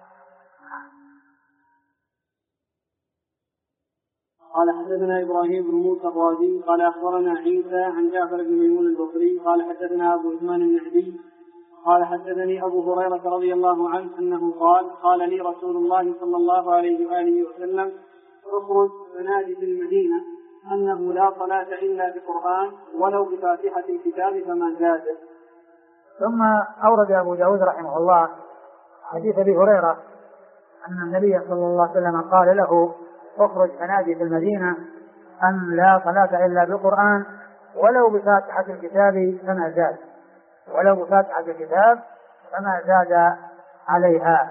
قال حدثنا إبراهيم بن موسى الرازي قال أخبرنا عيسى عن جعفر بن ميمون البصري قال حدثنا أبو عثمان النحدي قال حدثني أبو هريرة رضي الله عنه أنه قال لي رسول الله صلى الله عليه وآله وسلم اخرج فنادي في المدينة أنه لا صلاة إلا بقرآن ولو بفاتحة الكتاب فما زاد. ثم أورد أبو داود رحمه الله حديث أبي هريرة أن النبي صلى الله عليه وسلم قال له اخرج فنادي في المدينة أن لا صلاة إلا بالقرآن ولو بفاتحة الكتاب فما زاد، ولو بفاتحة الكتاب فما زاد عليها.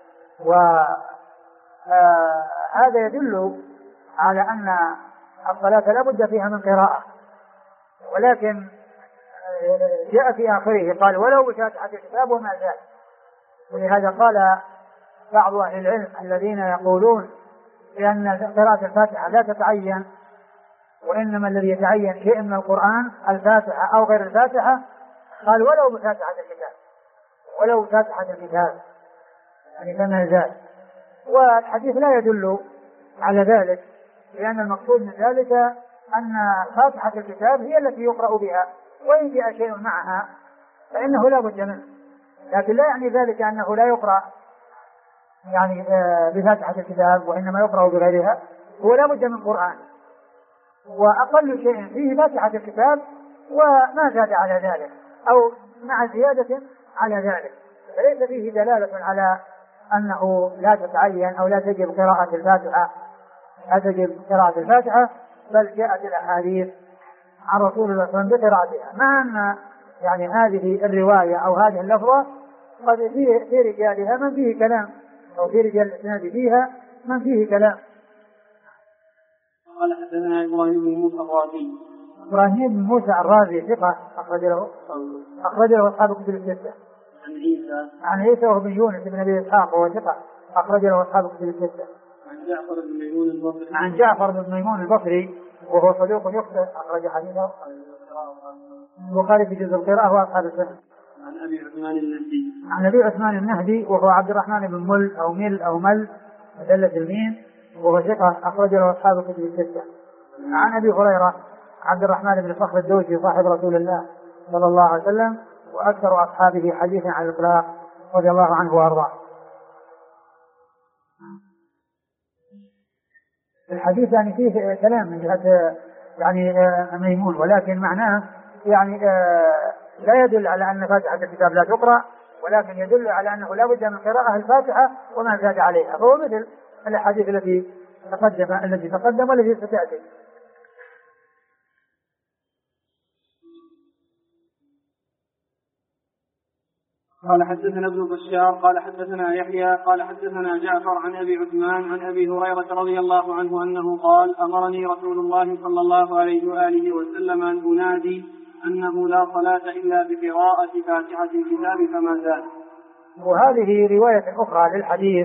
وهذا يدل على أن الصلاة لا بد فيها من قراءة، ولكن جاء في آخره قال ولو بفاتحة الكتاب وما زاد. ولهذا قال بعض أهل العلم الذين يقولون بأن قراءة الفاتحة لا تتعين، وإنما الذي يتعين شيء من القرآن الفاتحة أو غير الفاتحة، قال ولو بفاتحة الكتاب، ولو بفاتحة الكتاب يعني كما زاد. والحديث لا يدل على ذلك، لأن المقصود من ذلك أن فاتحة الكتاب هي التي يقرأ بها، وإن جاء شيء معها فإنه لا بد منه، لكن لا يعني ذلك أنه لا يقرأ يعني بفاتحة الكتاب وإنما يقرأ بغيرها، هو لا بد من قرآن، وأقل شيء فيه فاتحة الكتاب وما زاد على ذلك أو مع زيادة على ذلك، فليس فيه دلالة على أنه لا تتعين أو لا تجب قراءة الفاتحة، لا تجب قراءة الفاتحة، بل جاءت الأحاديث عن رسول الله صلى الله عليه وسلم بقراءتها، مع أن يعني هذه الرواية أو هذه اللفظة قد في رجالها من فيه كلام، أو في رجال الإسناد فيها من فيه كلام. قال حدثنا إبراهيم بن موسى الرازي. إبراهيم بن موسى الرازي ثقة أخرج له أصحاب الكتب الستة. عن عيسى وهو بن يونس بن أبي إسحاق وهو ثقة أخرج له أصحاب الكتب الستة. عن جعفر بن ميمون البصري وهو صدوق يخطئ أخرج حديثه البخاري في جزء القراءة وأصحاب السنة. عن أبي عثمان النهدي وهو عبد الرحمن بن مل أو مل مدلة الميم وهو ثقة أخرج له أصحاب الكتب الستة. عن أبي هريرة عبد الرحمن بن صخر الدوسي صاحب رسول الله صلى الله عليه وسلم وأكثر أصحابه حديثا عن الإطلاق رضي الله عنه وأرضاه. الحديث يعني فيه كلام من جهة يعني ميمون، ولكن معناه يعني لا يدل على أن فاتحة الكتاب لا تقرأ، ولكن يدل على أنه لا بد من قراءة الفاتحة وما زاد عليها، فهو مثل الحديث الذي تقدم والذي ستأتي. قال حدثنا ابن بشار قال حدثنا يحيى قال حدثنا جعفر عن أبي عثمان عن أبي هريرة رضي الله عنه أنه قال أمرني رسول الله صلى الله عليه وآله وسلم أن أنادي أنه لا صلاة إلا بقراءة فاتحة الكتاب فما زاد. وهذه رواية أخرى للحديث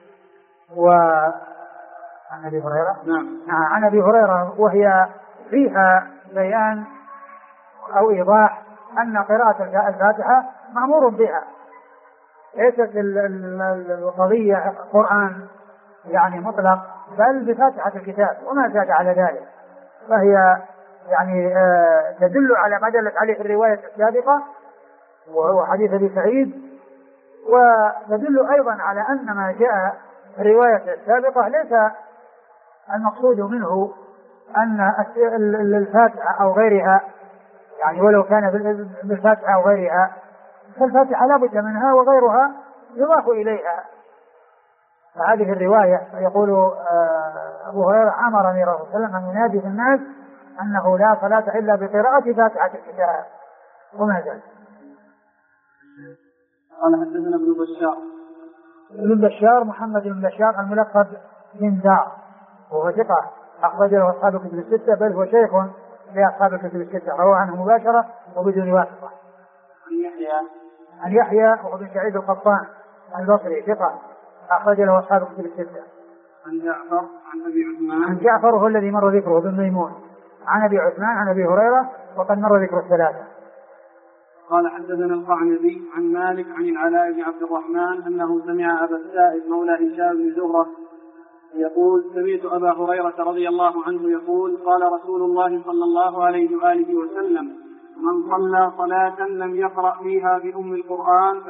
عن أبي هريرة. نعم. عن أبي هريرة وهي فيها بيان أو إيضاح أن قراءة الفاتحة مأمور بها، ليست القضية قرآن يعني مطلق، بل بفاتحة الكتاب وما زاد على ذلك، فهي يعني تدل على ما دلت عليه الرواية السابقة وهو حديث أبي سعيد، وتدل أيضا على أن ما جاء في الرواية السابقة ليس المقصود منه أن الفاتحة أو غيرها، يعني ولو كان بالفاتحة أو غيرها فالفاتحة لا بد منها وغيرها يضاف إليها. فهذه الرواية يقول أبو هريرة أمرني رسول الله صلى الله عليه وسلم أن ينادي في الناس أنه لا صلاة إلا بقراءة فاتحة الكتاب وما زال. قال حدثنا ابن بشار. ابن بشار محمد بن بشار الملقب بن دار وهو ثقة أخرج له أصحاب الكتب الستة، بل هو شيخ لأصحاب الكتب الستة روى عنه مباشرة وبدون واسطة. عن يحيى وهو بن سعيد القطان البصري ثقة أخرج له أصحاب الكتب الستة. عن جعفر عن أبي عثمان. عن جعفر وهو الذي مر ذكره بن ميمون. عن أبي عثمان عن أبي هريرة وقد مر ذكر الثلاثة. قال حدثنا القعنبي عن مالك عن العلاء بن عبد الرحمن أنه سمع أبا السائب مولى هشام بن زهرة يقول سمعت أبا هريرة رضي الله عنه يقول قال رسول الله صلى الله عليه وآله وسلم من صلى صلاة لم يقرأ فيها بأم القرآن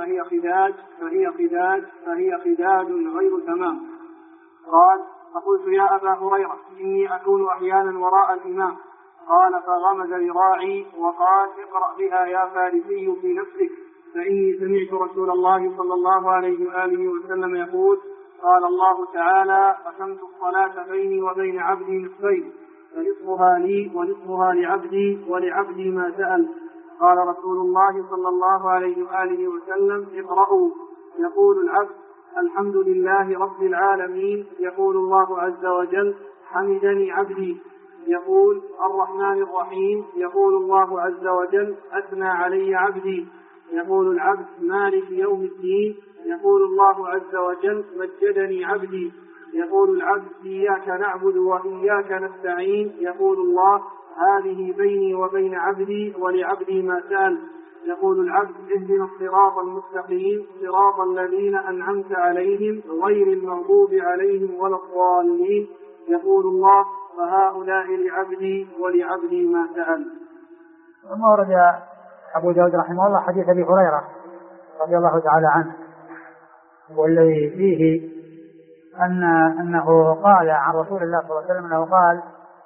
فهي خداج غير تمام. قال فقلت يا أبا هريرة إني أكون أحيانا وراء الإمام. قال فغمز ذراعي وقال اقرأ بها يا فارسي في نفسك فإني سمعت رسول الله صلى الله عليه وآله وسلم يقول قال الله تعالى قسمت الصلاة بيني وبين عبدي نصفين فنصفها لي ونصفها لعبدي ولعبدي ما سأل. قال رسول الله صلى الله عليه وآله وسلم اقرأوا. يقول العبد الحمد لله رب العالمين. يقول الله عز وجل حمدني عبدي. يقول الرحمن الرحيم. يقول الله عز وجل أثنى علي عبدي. يقول العبد مالك يوم الدين. يقول الله عز وجل مجدني عبدي. يقول العبد إياك نعبد وإياك نستعين. يقول الله هذه بيني وبين عبدي ولعبدي ما سأل. يقول العبد اهدنا الصراط المستقيم صراط الذين أنعمت عليهم غير المغضوب عليهم ولا الضالين. يقول الله فهؤلاء لعبدي ولعبدي ما سأل. ثم ورد أبو داود رحمه الله حديث أبي هريرة رضي الله تعالى عنه والذي فيه أنه قال عن رسول الله صلى الله عليه وسلم أنه قال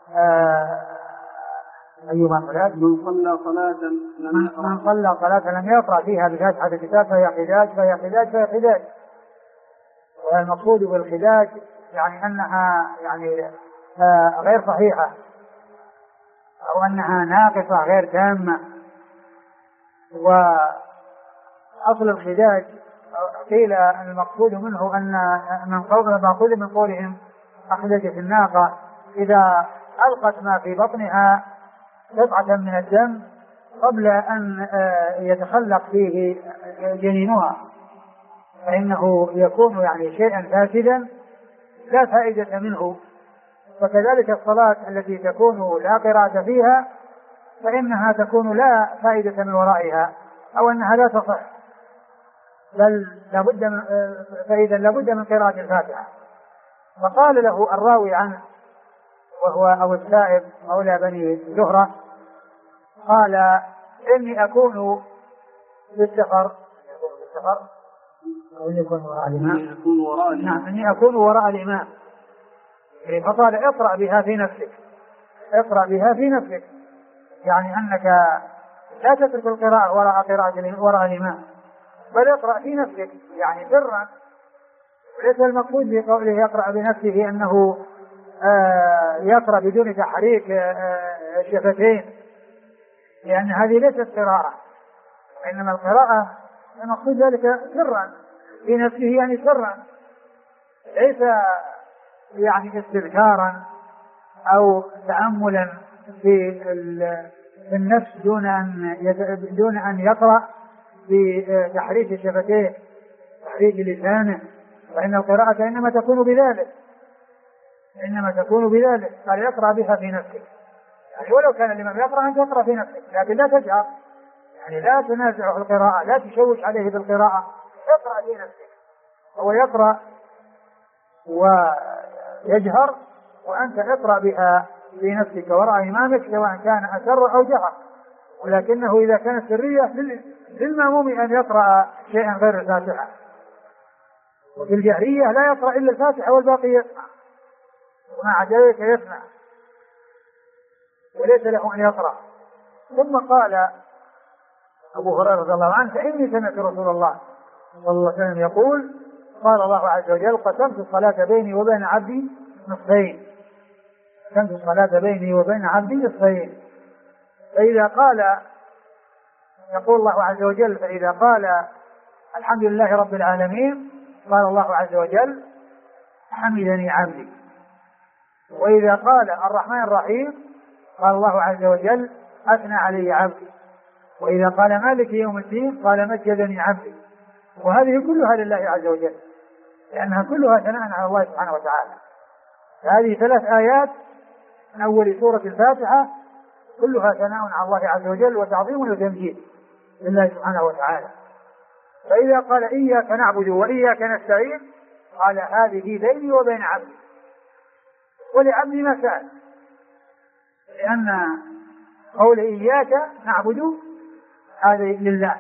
أيما صلاة من صلى صلاة لم يقرأ فيها بفاتحة الكتاب فهي خداج. والمقصود بالخداج يعني أنها يعني غير صحيحة أو أنها ناقصة غير تامة. وأصل الخداج قيل المقصود منه أن المأخوذ من قولهم أخدجت الناقة إذا ألقت ما في بطنها قطعة من الدم قبل أن يتخلق فيه جنينها، فإنه يكون يعني شيئا فاسدا لا فائدة منه. وكذلك الصلاة التي تكون لا قراءة فيها فإنها تكون لا فائدة من ورائها، أو أنها لا تصح، بل فإذا لابد من قراءة الفاتحة. فقال له الراوي عنه وهو أبو السائب مولى بني زهرة قال إني أكون بالسفر أو يكون وراء الإمام. نعم، إني أكون وراء الإمام. فقال اقرأ بها في نفسك، اقرأ بها في نفسك، يعني أنك لا تترك القراءة وراء الإمام، بل اقرأ في نفسك يعني سرا. ليس المقصود بقوله يقرأ بنفسه أنه يقرأ بدون تحريك الشفتين، لأن هذه ليست قراءة، وإنما القراءة المقصود ذلك سرا في نفسه، يعني سرا، ليس يعني استذكارا أو تأملا في النفس دون أن يقرأ بتحريك الشفتين تحريك لسانه، فإن القراءة إنما تكون بذلك، قال يقرأ بها في نفسك، يعني ولو كان الإمام يقرأ أن تقرأ في نفسك، لكن لا تجهر، يعني لا تنازع القراءة، لا تشوش عليه بالقراءة، اقرأ في نفسك. هو يقرأ ويجهر، وأنت اقرأ بها في نفسك وراء إمامك سواء كان أسر أو جهر، ولكنه إذا كانت سرية للمأموم أن يقرأ شيئا غير الفاتحة، وفي الجهرية لا يقرأ إلا الفاتحة والباقي يسمع، ومع ذلك يسمع وليس له أن يقرأ. ثم قال أبو هريرة رضي الله عنه فإني سمعت رسول الله صلى الله عليه وسلم يقول قال الله عز وجل قسمت الصلاة بيني وبين عبدي نصفين، قسمت الصلاة بيني وبين عبدي نصفين، فإذا قال يقول الله عز وجل فإذا قال الحمد لله رب العالمين قال الله عز وجل حمدني عبدي، وإذا قال الرحمن الرحيم قال الله عز وجل أثنى علي عبدي، وإذا قال مالك يوم الدين قال مجدني عبدي. وهذه كلها لله عز وجل، لأنها كلها ثناء على الله سبحانه وتعالى. هذه 3 آيات من أول سورة الفاتحة كلها ثناء على الله عز وجل وتعظيم وتمجيد لله سبحانه وتعالى. فإذا قال إياك نعبد وإياك نستعين قال هذه بيني وبين عبدي، ولعبدي ما سأل، لأن قول إياك نعبد هذه لله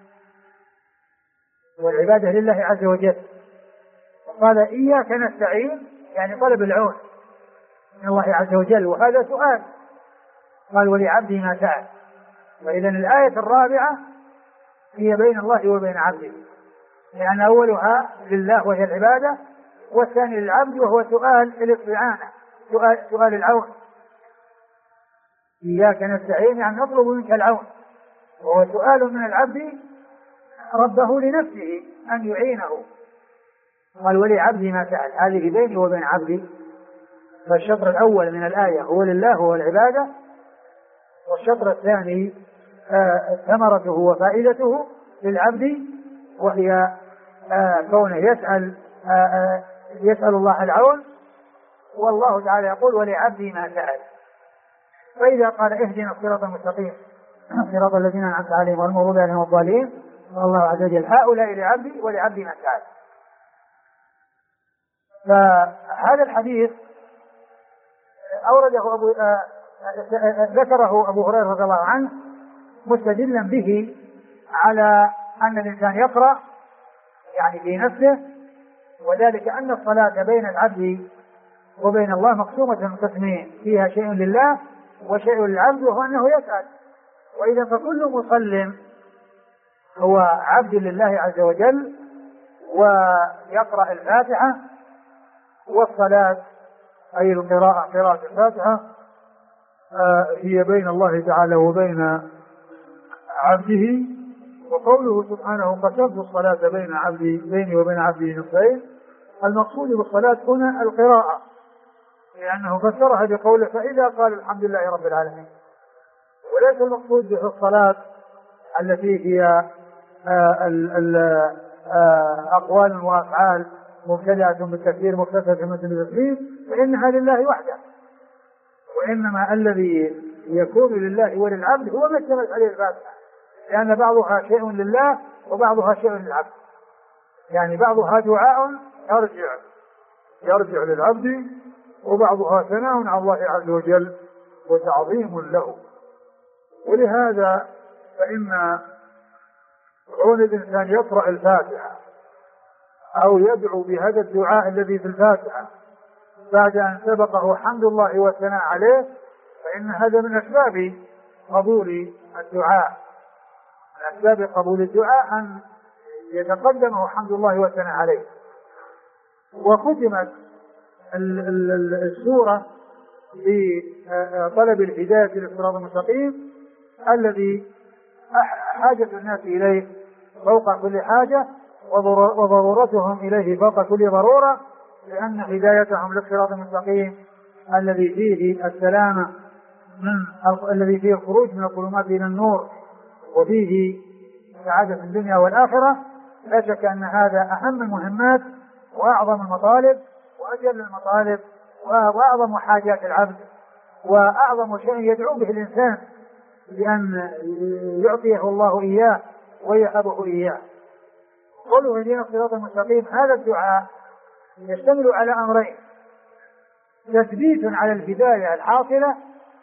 والعبادة لله عز وجل، وقال إياك نستعين يعني طلب العون من الله عز وجل، وهذا سؤال، قال ولعبدي ما سأل. وإذن الآية الرابعة هي بين الله وبين عبده، لأن أولها لله وهي العبادة، والثاني للعبد وهو سؤال الاستعانة، سؤال العون. إياك نستعين يعني نطلب منك العون، وهو سؤال من العبد ربه لنفسه أن يعينه. قال ولعبدي ما سأل، هذه بيني وبين عبدي. فالشطر الأول من الآية هو لله والعبادة، والشطر الثاني ثمرته وفائدته للعبد، وهي كونه يسأل الله العون، والله تعالى يقول ولعبدي ما سأل. فإذا قال اهدنا الصراط المستقيم صراط الذين أنعمت عليهم غير المغضوب عليهم ولا الضالين، والله عز وجل هؤلاء لعبدي ولعبدي ما سأل. فهذا الحديث ذكره أبو هريرة رضي الله عنه مستدلا به على أن الإنسان يقرأ يعني في نفسه، وذلك أن الصلاة بين العبد وبين الله مقسومة قسمين، فيها شيء لله وشيء للعبد، وهو أنه يسأل. وإذا فكل مسلم هو عبد لله عز وجل ويقرأ الفاتحة، والصلاة أي القراءة قراءة الفاتحة هي بين الله تعالى وبين عبده. وقوله سبحانه قسمت الصلاة بيني وبين عبدي نصفين، المقصود بالصلاة هنا القراءة، لأنه فسرها بقوله فإذا قال الحمد لله رب العالمين، وليس المقصود به الصلاة التي هي أقوال وأفعال مبتدأة بالتكبير مختلفة بالتسليم، فإنها لله وحده، وإنما الذي يكون لله وللعبد هو ما اشتملت عليه الفاتحة، لأن بعضها شيء لله وبعضها شيء للعبد، يعني بعضها دعاء يرجع للعبد، وبعضها ثناء على الله عز وجل وتعظيم له. ولهذا فإن كون الإنسان يقرأ الفاتحة أو يدعو بهذا الدعاء الذي في الفاتحة بعد أن سبقه حمد الله والثناء عليه، فإن هذا من أسباب قبول الدعاء، من أسباب قبول الدعاء أن يتقدمه حمد الله والثناء عليه. وختمت السورة بطلب الهداية للصراط المستقيم الذي حاجة الناس إليه فوق كل حاجة، وضرورتهم إليه فوق كل ضرورة، لأن هدايتهم للصراط المستقيم الذي فيه السلامة الذي فيه الخروج من الظلمات إلى النور، وفيه سعادة في الدنيا والآخرة. لا شك أن هذا أهم المهمات وأعظم المطالب وأجل المطالب وأعظم حاجات العبد، وأعظم شيء يدعو به الإنسان بأن يعطيه الله إياه ويهبه إياه. قوله اهدنا الصراط المستقيم، هذا الدعاء يشتمل على أمرين: تثبيت على الهداية الحاصلة،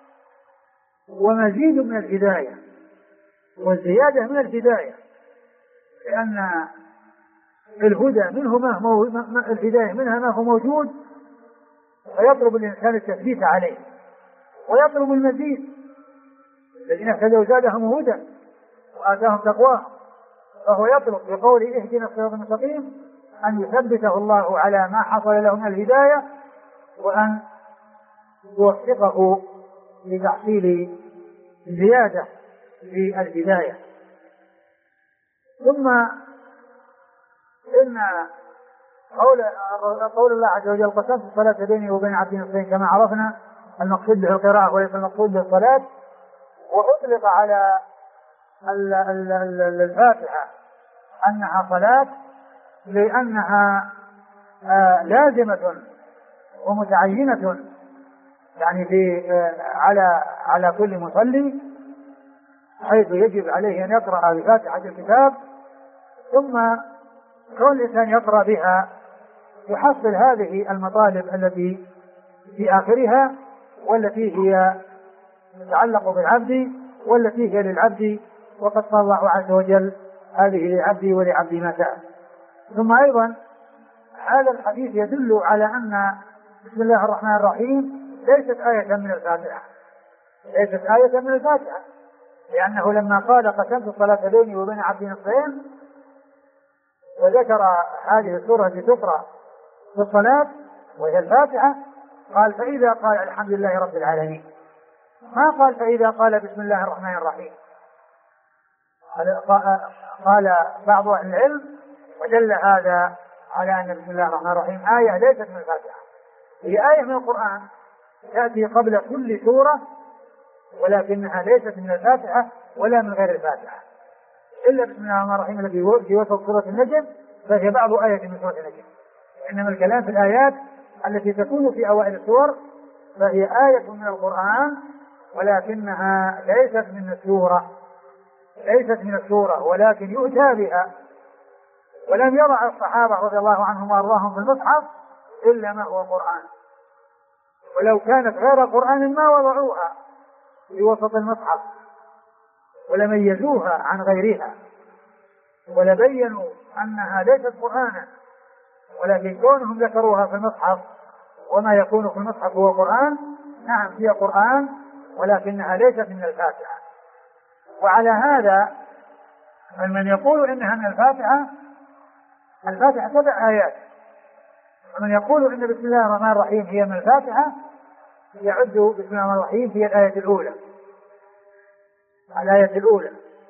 ومزيد من الهداية والزيادة من الهداية، لأن الهدى منه الهداية منها ما هو موجود، فيطلب الإنسان التثبيت عليه ويطلب المزيد. الذين اهتدوا زادهم هدى وآتاهم تقواهم، فهو يطلب بقوله اهدنا الصراط المستقيم أن يثبته الله على ما حصل له من الهداية، وأن يوفقه لتحصيل زيادة في الهداية. ثم إن قول الله عز وجل قسمت الصلاة بيني وبين عبدي نصفين، كما عرفنا المقصود به القراءة وليس المقصود به الصلاة. وأطلق على الفاتحة أنها صلاة لأنها لازمة ومتعينة، يعني على كل مصلي، حيث يجب عليه أن يقرأ بفاتحة الكتاب، ثم كون الإنسان يقرأ بها يحصل هذه المطالب التي في آخرها، والتي هي تتعلق بالعبد والتي هي للعبد، وقد قال الله عز وجل هذه لعبدي ولعبدي ما سأل. ثم أيضا هذا الحديث يدل على أن بسم الله الرحمن الرحيم ليست آية من الفاتحة، لأنه لما قال قسمت الصلاة بيني وبين عبدي نصفين وذكر هذه السورة التي تقرأ في الصلاة وهي الفاتحة، قال فإذا قال الحمد لله رب العالمين، ما قال فإذا قال بسم الله الرحمن الرحيم. قال بعض أهل العلم ودل هذا على أن بسم الله الرحمن الرحيم آية ليست من الفاتحة، هي آية من القرآن تأتي قبل كل سورة، ولكنها ليست من الفاتحة ولا من غير الفاتحة، إلا بسم الله الرحمن الرحيم الذي في وسط سورة النجم، فهي بعض آية من سورة النجم. إنما الكلام في الآيات التي تكون في أوائل السور فهي آية من القرآن، ولكنها ليست من السورة، ولكن يؤتى بها. ولم يضع الصحابة رضي الله عنهم وأرضاهم في المصحف إلا ما هو قرآن، ولو كانت غير قرآن ما وضعوها في وسط المصحف ولميزوها عن غيرها ولبينوا أنها ليست قرآنا، ولكن كونهم ذكروها في المصحف، وما يكون في المصحف هو قرآن، نعم هي قرآن ولكنها ليست من الفاتحة. وعلى هذا من يقول إنها من الفاتحة 7 آيات، ومن يقول إن بسم الله الرحمن الرحيم هي من الفاتحة يعد بسم الله الرحمن الرحيم هي الآية الأولى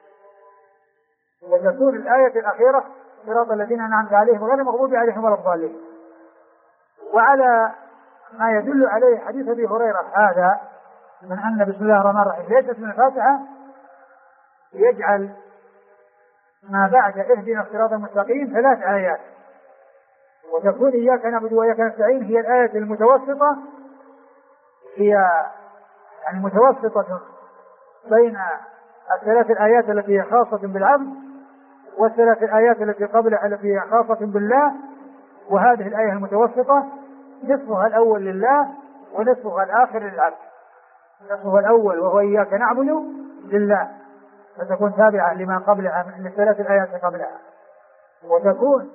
وتكون الآية الأخيرة صراط الذين أنعمت عليهم غير المغضوب عليهم ولا الضالين. وعلى ما يدل عليه حديث أبي هريرة هذا من أن بسم الله الرحمن الرحيم ليست من الفاتحة يجعل ما بعد اهدنا الصراط المستقيم 3 آيات، وتكون إياك نعبد وإياك نستعين هي الآية المتوسطة، هي يعني متوسطة بين ال3 الآيات التي هي خاصة بالعبد وال3 الآيات التي قبلها التي هي خاصة بالله. وهذه الآية المتوسطة نصفها الأول لله ونصفها الآخر للعبد. نصفها الأول وهو إياك نعبد لله فتكون تابعة لما قبلها من ال3 الآيات قبلها، وتكون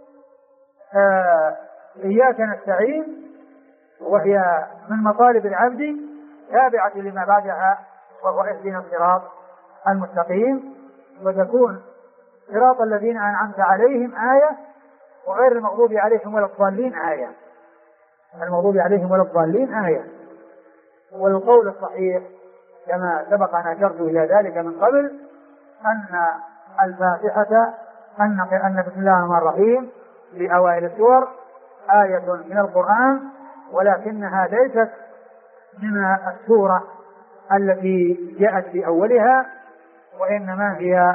إياك نستعين وهي من مطالب العبد تابعة لما بعدها وهو اهدنا الصراط المستقيم. وتكون صراط الذين أنعمت عليهم آية وغير المغضوب عليهم ولا الضالين آية. المغضوب عليهم ولا الضالين آية. والقول الصحيح كما سبق أن أشرت إلى ذلك من قبل أن الفاتحة أن بسم الله الرحمن الرحيم في أوائل السور آية من القرآن، ولكنها ليست من السورة التي جاءت في أولها، وإنما هي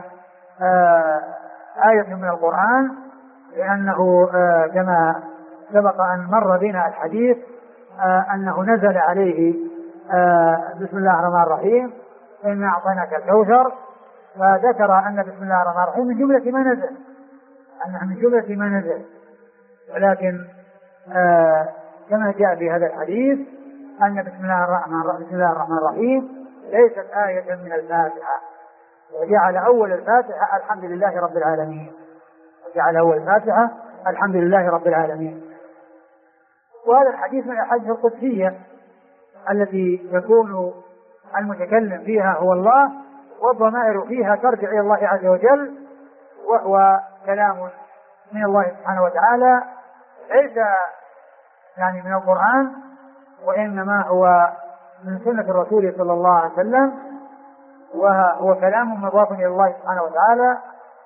آية من القرآن، لأنه كما سبق أن مر بنا الحديث أنه نزل عليه بسم الله الرحمن الرحيم إنا أعطيناك الكوثر، فذكر أن بسم الله الرحمن الرحيم من جملة ما نزل، أنها من جملة ما نزل. ولكن كما جاء في هذا الحديث أن بسم الله الرحمن الرحيم ليست آية من الفاتحة، وجعل أول الفاتحة الحمد لله رب العالمين، وجعل أول الفاتحة الحمد لله رب العالمين. وهذا الحديث من الأحاديث القدسية التي يكون المتكلم فيها هو الله، والضمائر فيها ترجع إلى الله عز وجل، وهو كلام من الله سبحانه وتعالى ليس يعني من القرآن، وإنما هو من سنة الرسول صلى الله عليه وسلم، وهو كلام مضاف إلى الله سبحانه وتعالى،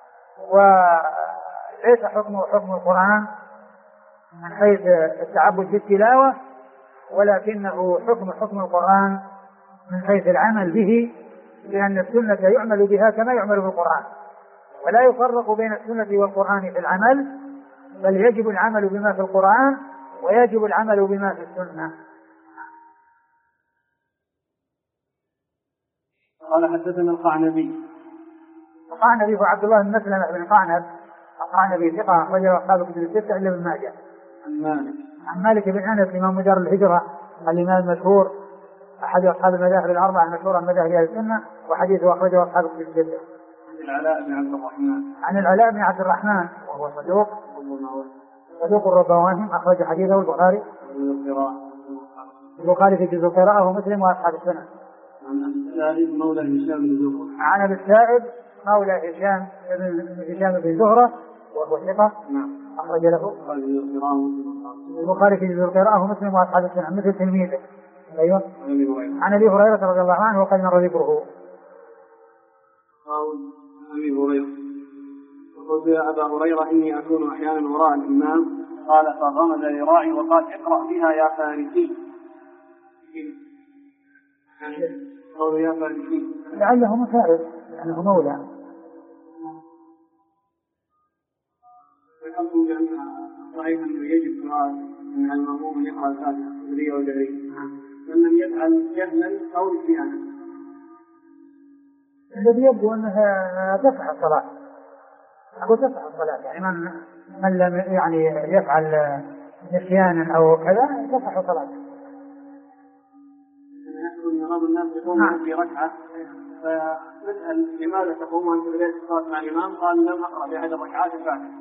وليس حكمه حكم القرآن من حيث التعبد بالتلاوة، ولكنه حكم القرآن من حيث العمل به، لأن السنة يعمل بها كما يعمل بالقرآن، ولا يفرق بين السنة والقرآن في العمل، بل يجب العمل بما في القرآن ويجب العمل بما في السنة. قال حدثنا القعنبي هو عبد الله بن مسلمة بن قعنب القعنبي ثقة أخرجه أصحاب الكتب الستة إلا ابن ماجه. عن مالك بن أنس إمام دار الهجرة الإمام المشهور أحد أصحاب المذاهب الأربعة المشهورة من مذاهب أهل السنة، وحديثه أخرجه أصحاب الكتب الستة. عن العلاء بن عبد الرحمن وهو صدوق ربما أخرج حديثه البخاري في جزء القراءة ومسلم وأصحاب السنة. عن السائب مولى هشام بن زهرة. عن أبي السائب مولى هشام بن زهرة وهو ثقة أخرج له البخاري في جزء القراءة ومسلم وأصحاب السنة مثل تلميذه. أيوة. عن أبي هريرة رضي الله عنه وقد مر ذكره. أبي هريرة قلت يا أبا هريرة إني أكون أحيانا وراء الإمام، قال فغمز لراعي وقال اقرأ بها يا فارسي. قال يا فارسي لعله مساعد لأنه مولى. ذكرتم بأن صحيح أنه يجب قراءة من المأموم يقرأ الفاتحة الجهرية والجهرية، من لم يفعل جهلا أو نسيانا. الذي يبدو أنها تصح الصلاة، أقول تصح الصلاة، يعني من لم يعني يفعل نسيانا أو كذا تصح صلاته. يحصل نظام الناس يقومون في ركعة فنسأل لماذا تقوم أنت بليلة الصلاة مع الإمام؟ قال لم أقرأ بأحد الركعات الفاتحة.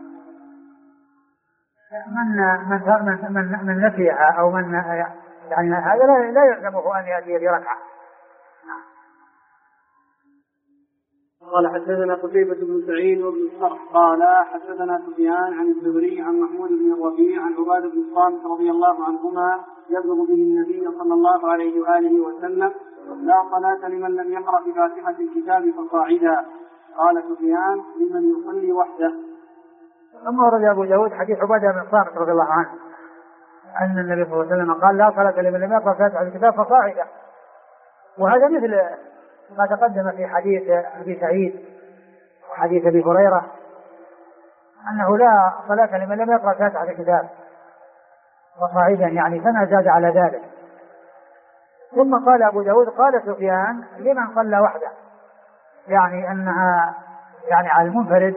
من نسيها أو من يعني هذا لا يلزمه أن يأتي بركعة. قال حدثنا قتيبة بن سعيد وابن الصرح قال حدثنا سفيان عن الزهري عن محمود بن الربيع عن عبادة بن الصامت رضي الله عنهما يبلغ به النبي صلى الله عليه وآله وسلم: لا صلاة لمن لم يقرأ بفاتحة الكتاب فصاعدا. قال سفيان: لمن يصلي وحده. ثم ورد أبو داود حديث عبادة بن الصامت رضي الله عنه أن النبي صلى الله عليه وسلم قال: لا صلاة لمن لم يقرأ بفاتحة الكتاب فصاعدا. وهذا مثل ما تقدم في حديث أبي سعيد وحديث أبي هريرة أنه لا صلاة لمن لم يقرأ فاتحة الكتاب وصاعدا، يعني فما زاد على ذلك. ثم قال أبو داود: قال سفيان: لمن صلى وحده، يعني أنها يعني على المنفرد،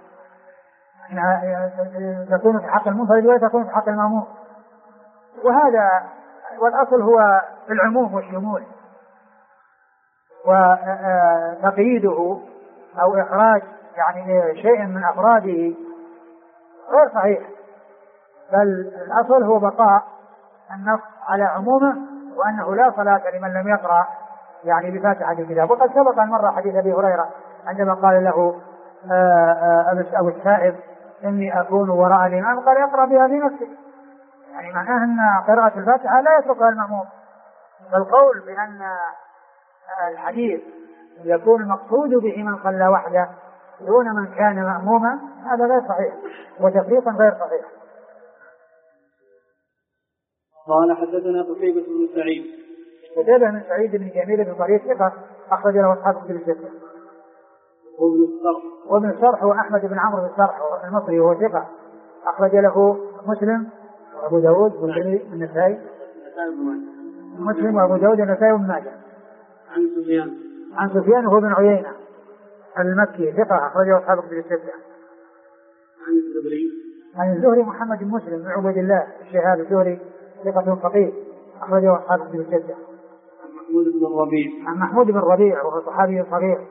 تكون في حق المنفرد ولا تكون في حق المأموم. وهذا والأصل هو العموم والشمول، وتقييده أو إخراج يعني شيء من أفراده غير صحيح، بل الأصل هو بقاء النص على عمومه، وأنه لا صلاة لمن لم يقرأ يعني بفاتحة الكتاب. وقد سبق أن مر حديث أبي هريرة عندما قال له أبو السائب: إني أكون وراء الإمام، قال: اقرأ بها في نفسك، يعني معناه أن قراءة الفاتحة لا يتركها المأموم. فالقول بأن الحديث يكون المقصود به من صلى وحده دون من كان مأموما هذا غير صحيح، وتفريقا غير صحيح. قال حدثنا قتيبة بن سعيد. قتيبة بن سعيد بن جميل بن طريف ثقة أخرج له أصحاب كتب الستة. وابن الصرح هو أحمد بن عمرو بن الصرح المصري وهو ثقة أخرج له مسلم وأبو داود والنسائي. مسلم وأبو داود والنسائي وابن ماجه. عن سفيان وهو بن عيينة المكي ثقة أخرجه أصحاب كتب الستة. عن الزهري محمد بن مسلم بن عبيد الله الشهاب الزهري ثقة فقيه أخرجه أصحاب كتب الستة. عن محمود بن الربيع وهو صحابي صغير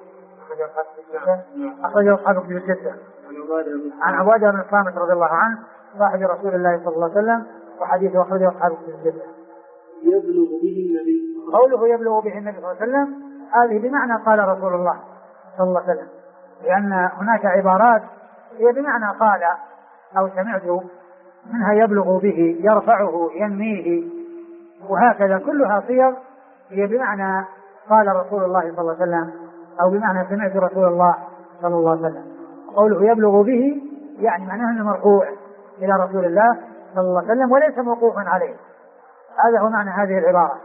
أخرجه أصحاب كتب الستة. عن عبادة بن الصامت رضي الله عنه صاحب رسول الله صلى الله عليه وسلم وحديثه أخرجه أصحاب كتب الستة. يبلغ به النبي، قوله يبلغ به النبي صلى الله عليه وسلم هذه بمعنى قال رسول الله صلى الله عليه وسلم، لأن هناك عبارات هي بمعنى قال أو سمعت، منها يبلغ به، يرفعه، ينميه، وهكذا كلها صيغ هي بمعنى قال رسول الله صلى الله عليه وسلم أو بمعنى سمعت رسول الله صلى الله عليه وسلم. قوله يبلغ به يعني معناه أنه مرفوع إلى رسول الله صلى الله عليه وسلم وليس موقوفا عليه، هذا هو معنى هذه العبارة.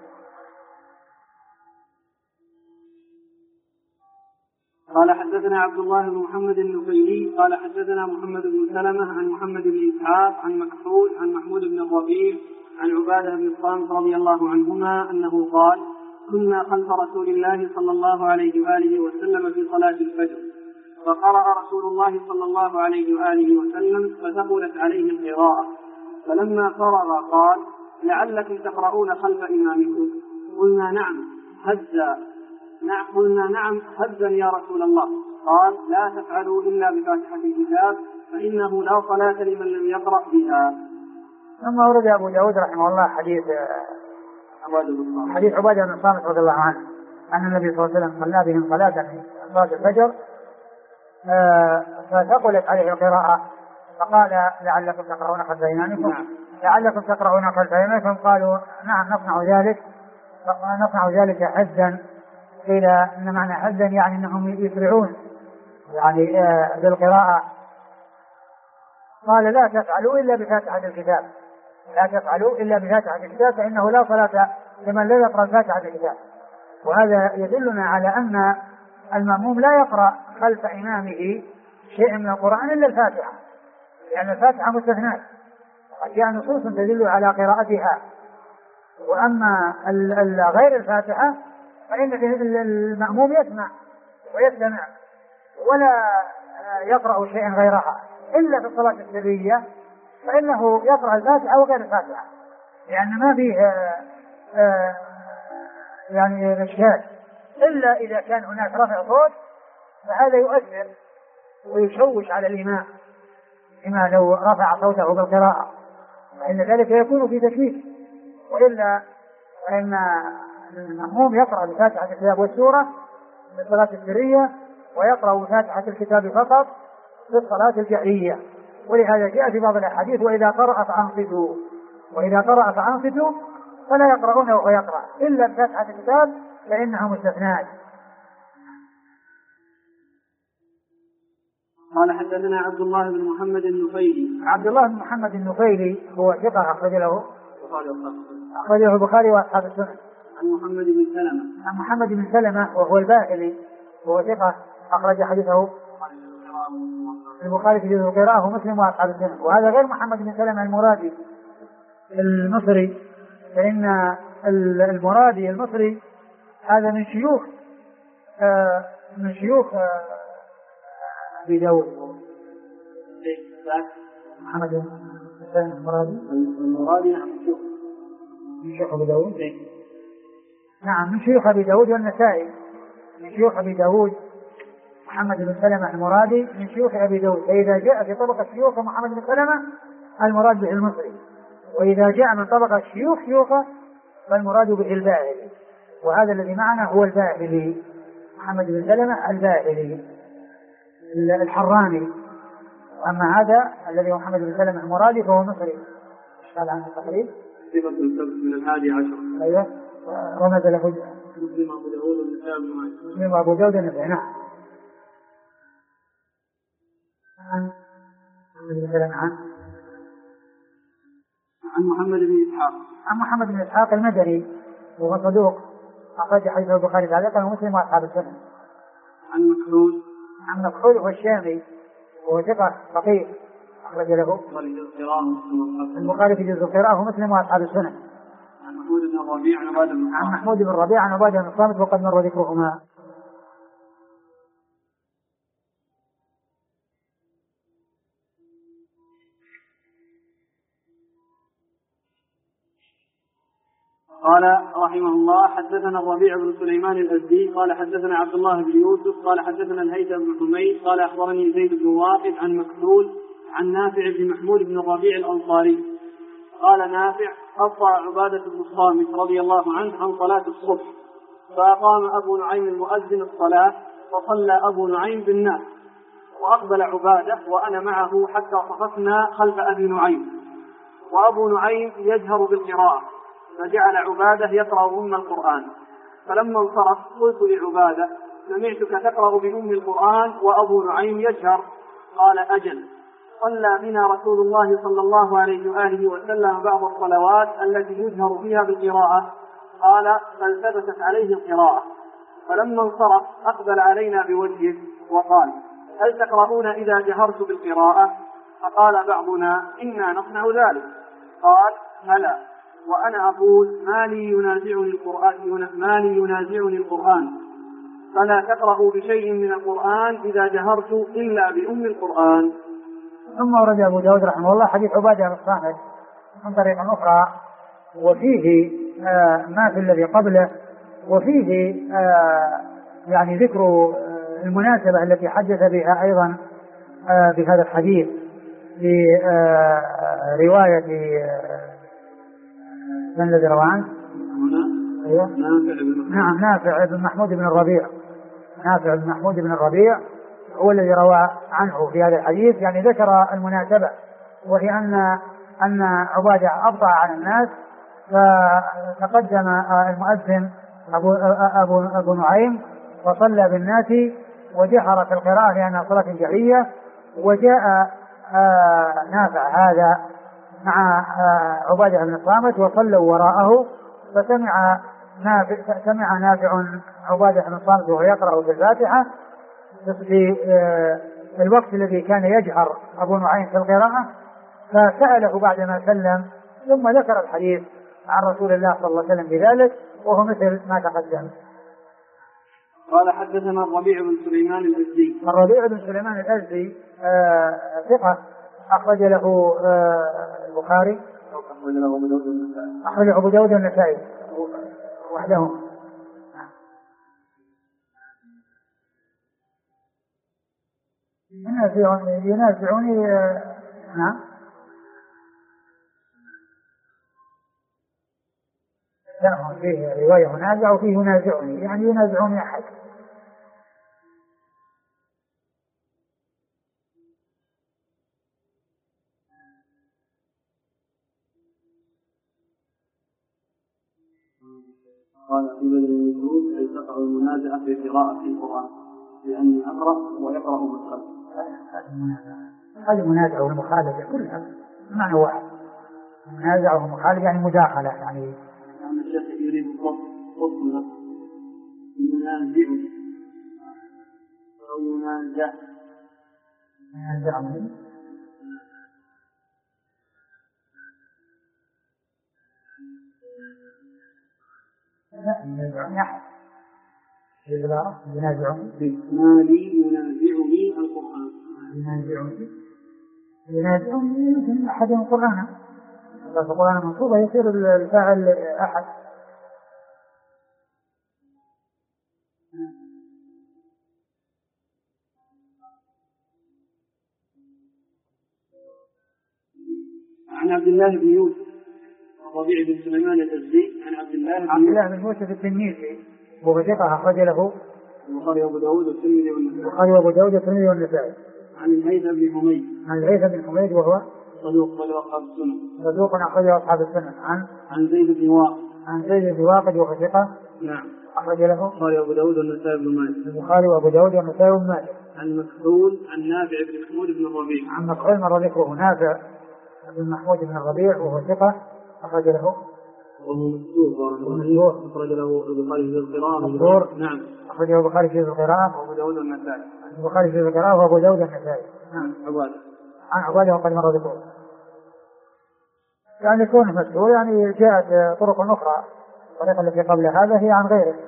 قال حدثنا عبد الله بن محمد النفيلي قال حدثنا محمد بن سلمة عن محمد بن إسحاق عن مكحول عن محمود بن الربيع عن عبادة بن الصامت رضي الله عنهما أنه قال: كنا خلف رسول الله صلى الله عليه وآله وسلم في صلاة الفجر، فقرأ رسول الله صلى الله عليه وآله وسلم فثقلت عليه القراءة، فلما فرغ قال: لعلكم تقرؤون خلف إمامكم؟ قلنا نعم هزا يا رسول الله. قال: لا تفعلوا إلا بفاتحة الكتاب فإنه لا صلاة لمن لم يقرأ بها. ثم ورد أبو داود رحمه الله حديث عبادة بن الصامت رضي الله عنه أن النبي صلى الله عليه وسلم صلى بهم صلاة صلاة الفجر فثقلت عليه القراءة، فقال: لعلكم تقرؤون خلف إمامكم؟ لعلكم تقرؤون خلف إمامكم؟ قالوا: نعم نصنع ذلك حزا. قيل إن معنى حزا يعني أنهم يسرعون يعني بالقراءة. قال: لا تفعلوا إلا بفاتحة الكتاب فإنه لا صلاة لمن لا يقرأ فاتحة الكتاب. وهذا يدلنا على أن المأموم لا يقرأ خلف إمامه شيء من القرآن إلا الفاتحة، لأن الفاتحة مستثناة وجاء نصوص تدل على قراءتها. وأما غير الفاتحة فإن المأموم يسمع ويستمع ولا يقرأ شيئا غيرها، إلا في الصلاة السرية فإنه يقرأ الفاتحة وغير الفاتحة، لأن ما فيه يعني إشكال، إلا إذا كان هناك رفع صوت فهذا يؤثر ويشوش على الإمام، كما لو رفع صوته بالقراءة فإن ذلك يكون في تشويش. وإلا فإن المأموم يقرأ بفاتحة الكتاب والسورة في الصلاة السرية ويقرأ فاتحة الكتاب فقط في الصلاة الجهرية. ولهذا جاء في بعض الأحاديث وإذا قرأ فأنصتوا، وإذا قرأ فأنصتوا، فلا يقرؤون وهو يقرأ إلا بفاتحة الكتاب فإنها مستثنات. قال حدثنا عبد الله بن محمد النفيلي. عبد الله بن محمد النفيلي هو ثقة أخرجه البخاري وأصحاب السنن. عن محمد بن سلمة. عن محمد بن سلمة وهو الباهلي وهو ثقة أخرج حديثه البخاري في جزء القراءة ومسلم وأصحاب السنن. وهذا غير محمد بن سلمة المرادي المصري، فإن المرادي المصري هذا من شيوخ أبي داود. محمد بن سلمة المرادي من شيوخ أبي داود. نعم من شيوخ أبي داود والنسائي. من شيوخ أبي داود محمد بن سلمة المرادي من شيوخ أبي داود. فإذا جاء في طبقة شيوخ محمد بن سلمة المراد به المصري، وإذا جاء من طبقة شيوخه فالمراد به الباهلي. وهذا الذي معنا هو الباهلي، محمد بن سلمة الباهلي الحراني. أما هذا الذي هو محمد بن سلمة المرادي فهو مصري. قال عنه التقريب صفة السبت من 11. أيوه. رمز له مسلم أبو داود والنسائي بن ماجه. مسلم أبو داود والنسائي. نعم. عن محمد بن إسحاق. عن محمد بن إسحاق المدني وهو صدوق أخرج حديث البخاري تعليقا ومسلم وأصحاب السنن. عن مكحول هو الشامي وهو ثقة فقيه أخرج له البخاري في جزء القراءة ومسلم وأصحاب السنن. عن محمود بن الربيع عن عبادة بن الصامت وقد مر ذكرهما. قال رحمه الله حدثنا الربيع بن سليمان الأزدي قال حدثنا عبد الله بن يوسف قال حدثنا الهيثم بن حميد قال أخبرني زيد بن واقد عن مكحول عن نافع بن محمود بن الربيع الأنصاري قال نافع قطع عبادة بن الصامت رضي الله عنه عن صلاة الصبح، فأقام أبو نعيم المؤذن الصلاة فصلى أبو نعيم بالناس، وأقبل عبادة وأنا معه حتى صففنا خلف أبي نعيم، وأبو نعيم يجهر بالقراءة، فجعل عبادة يقرأ أم القرآن. فلما انصرف قلت لعبادة سمعتك تقرأ بأم القرآن وأبو نعيم يجهر. قال أجل، صلى بنا رسول الله صلى الله عليه وآله وسلم بعض الصلوات التي يجهر فيها بالقراءة. قال بل ثبتت عليه القراءة. فلما انصرف أقبل علينا بوجهه وقال هل تقرؤون إذا جهرت بالقراءة؟ فقال بعضنا إنا نصنع ذلك. قال هلا، وأنا أقول ما لي ينازعني القرآن، فلا تقرأوا بشيء من القرآن إذا جهرت إلا بأم القرآن. ثم ورد أبو داود رحمه الله حديث عبادة بن الصامت من طريق أخرى، وفيه ما في الذي قبله، وفيه يعني ذكر المناسبة التي حدث بها أيضا بهذا الحديث في رواية من الذي روى عنه؟ أيوة. نعم نافع بن محمود بن الربيع. نافع بن محمود بن الربيع هو الذي روى عنه في هذا الحديث، يعني ذكر المناسبة، وهي أن عبادة أبطأ على الناس، فتقدم المؤذن أبو نعيم وصلى بالناس وجهر في القراءة لأنها صلاة جهرية، وجاء نافع هذا مع عبادة بن الصامت وصلوا وراءه، فسمع نافع عبادة بن الصامت وهو يقرأ بالفاتحة في الوقت الذي كان يجهر أبو نعيم في القراءة، فسأله بعدما سلم، ثم ذكر الحديث عن رسول الله صلى الله عليه وسلم بذلك، وهو مثل ما تقدم. قال حدثنا الربيع بن سليمان الأزدي. الربيع بن سليمان الأزدي ثقة أخرج له البخاري، أخرج أبو داود والنسائي وحدهم. ينازعني نعم لا، فيه رواية منازع وفيه ينازعني، يعني ينازعني أحد. قال في بدر المسعود كي تقع المنازعة في قراءة القرآن لأني أقرأ ويقرأ من خلف. هذه المنازعة والمخالفة كلها معنى واحد. المنازعة والمخالفة يعني مداخلة يعني الشيخ يريد فصل منازع أو منازع ينازعني القرآن ينازعني يمكن أحد القرآن القرآن منصوبة يصير الفاعل أحد. عن عبد الله بن يوسف الربيع بن سليمان الأزدي عن عبد الله بن يوسف التنيسي وهو ثقة أخرج له البخاري وأبو داود والترمذي والنسائي. عن الهيثم بن حميد وهو صدوق أخرجه أصحاب السنن. عن زيد بن واقد وهو ثقة نعم أخرج له البخاري وأبو داود والنسائي بن ماجه. البخاري وأبو داود والنسائي بن ماجه. عن مكحول عن نافع بن محمود بن الربيع. عن مكحول مر ذكره نافع بن محمود بن الربيع وهو ثقة أخرج له وهو مستور أخرج له البخاري في القراءة. نعم أخرجه البخاري في القراءة وأبو داود والنسائي. البخاري في القراءة وأبو داود والنسائي. نعم عن عبادة وقد مر ذكره. يعني يكون مستور يعني جاءت طرق أخرى. الطريقة التي قبل هذا هي عن غيره.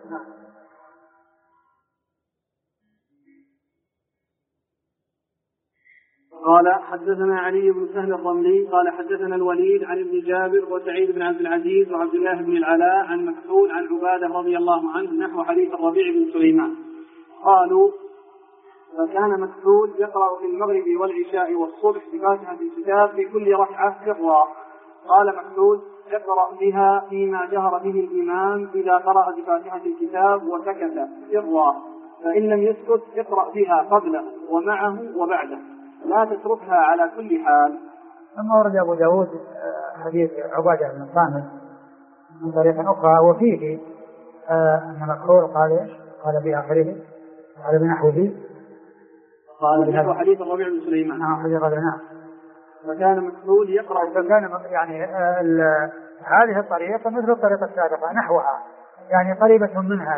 قال حدثنا علي بن سهل الرملي قال حدثنا الوليد عن ابن جابر وسعيد بن عبد العزيز وعبد الله بن العلاء عن مكحول عن عبادة رضي الله عنه نحو حديث الربيع بن سليمان. قالوا فكان مكحول يقرأ في المغرب والعشاء والصبح بفاتحة الكتاب في كل ركعة سرا. قال مكحول اقرأ بها فيما جهر به الإمام إذا قرأ بفاتحة الكتاب وسكت سرا، فإن لم يسكت اقرأ بها قبله ومعه وبعده، لا تتركها على كل حال. ثم ورد أبو داود حديث عبادة بن الصامت من طريق أخرى وفيه أن مكحول قال بآخره قال بنحوه قال بنحو حديث الربيع بن سليمان. نعم. فكان مكحول يقرأ فكان يعني هذه الطريقة مثل الطريقة السابقة نحوها يعني قريبة منها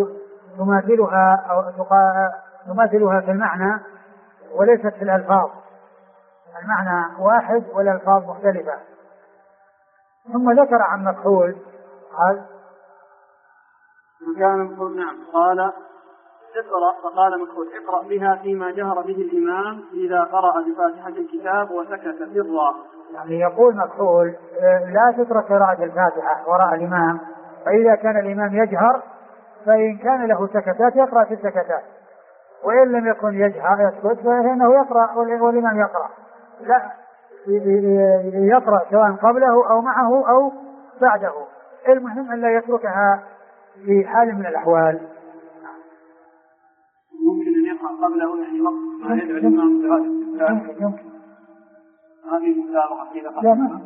تماثلها في المعنى وليست في الألفاظ. المعنى واحد والألفاظ مختلفة. ثم ذكر عن مكحول قال اقرأ، فقال مكحول اقرأ بها فيما جهر به الإمام إذا قرأ بفاتحة الكتاب وسكت سرا. يعني يقول مكحول لا تترك قراءة الفاتحة وراء الإمام، فإذا كان الإمام يجهر فإن كان له سكتات يقرأ في السكتات، وإن لم يكن يجهر يسكت فإنه يقرأ والإمام يقرأ، لا يقرأ سواء قبله أو معه أو بعده، المهم أن لا يتركها في حال من الأحوال. ممكن أن يقرأ قبله يعني وقت ما يدعو الإمام يمكن هذه المسابقة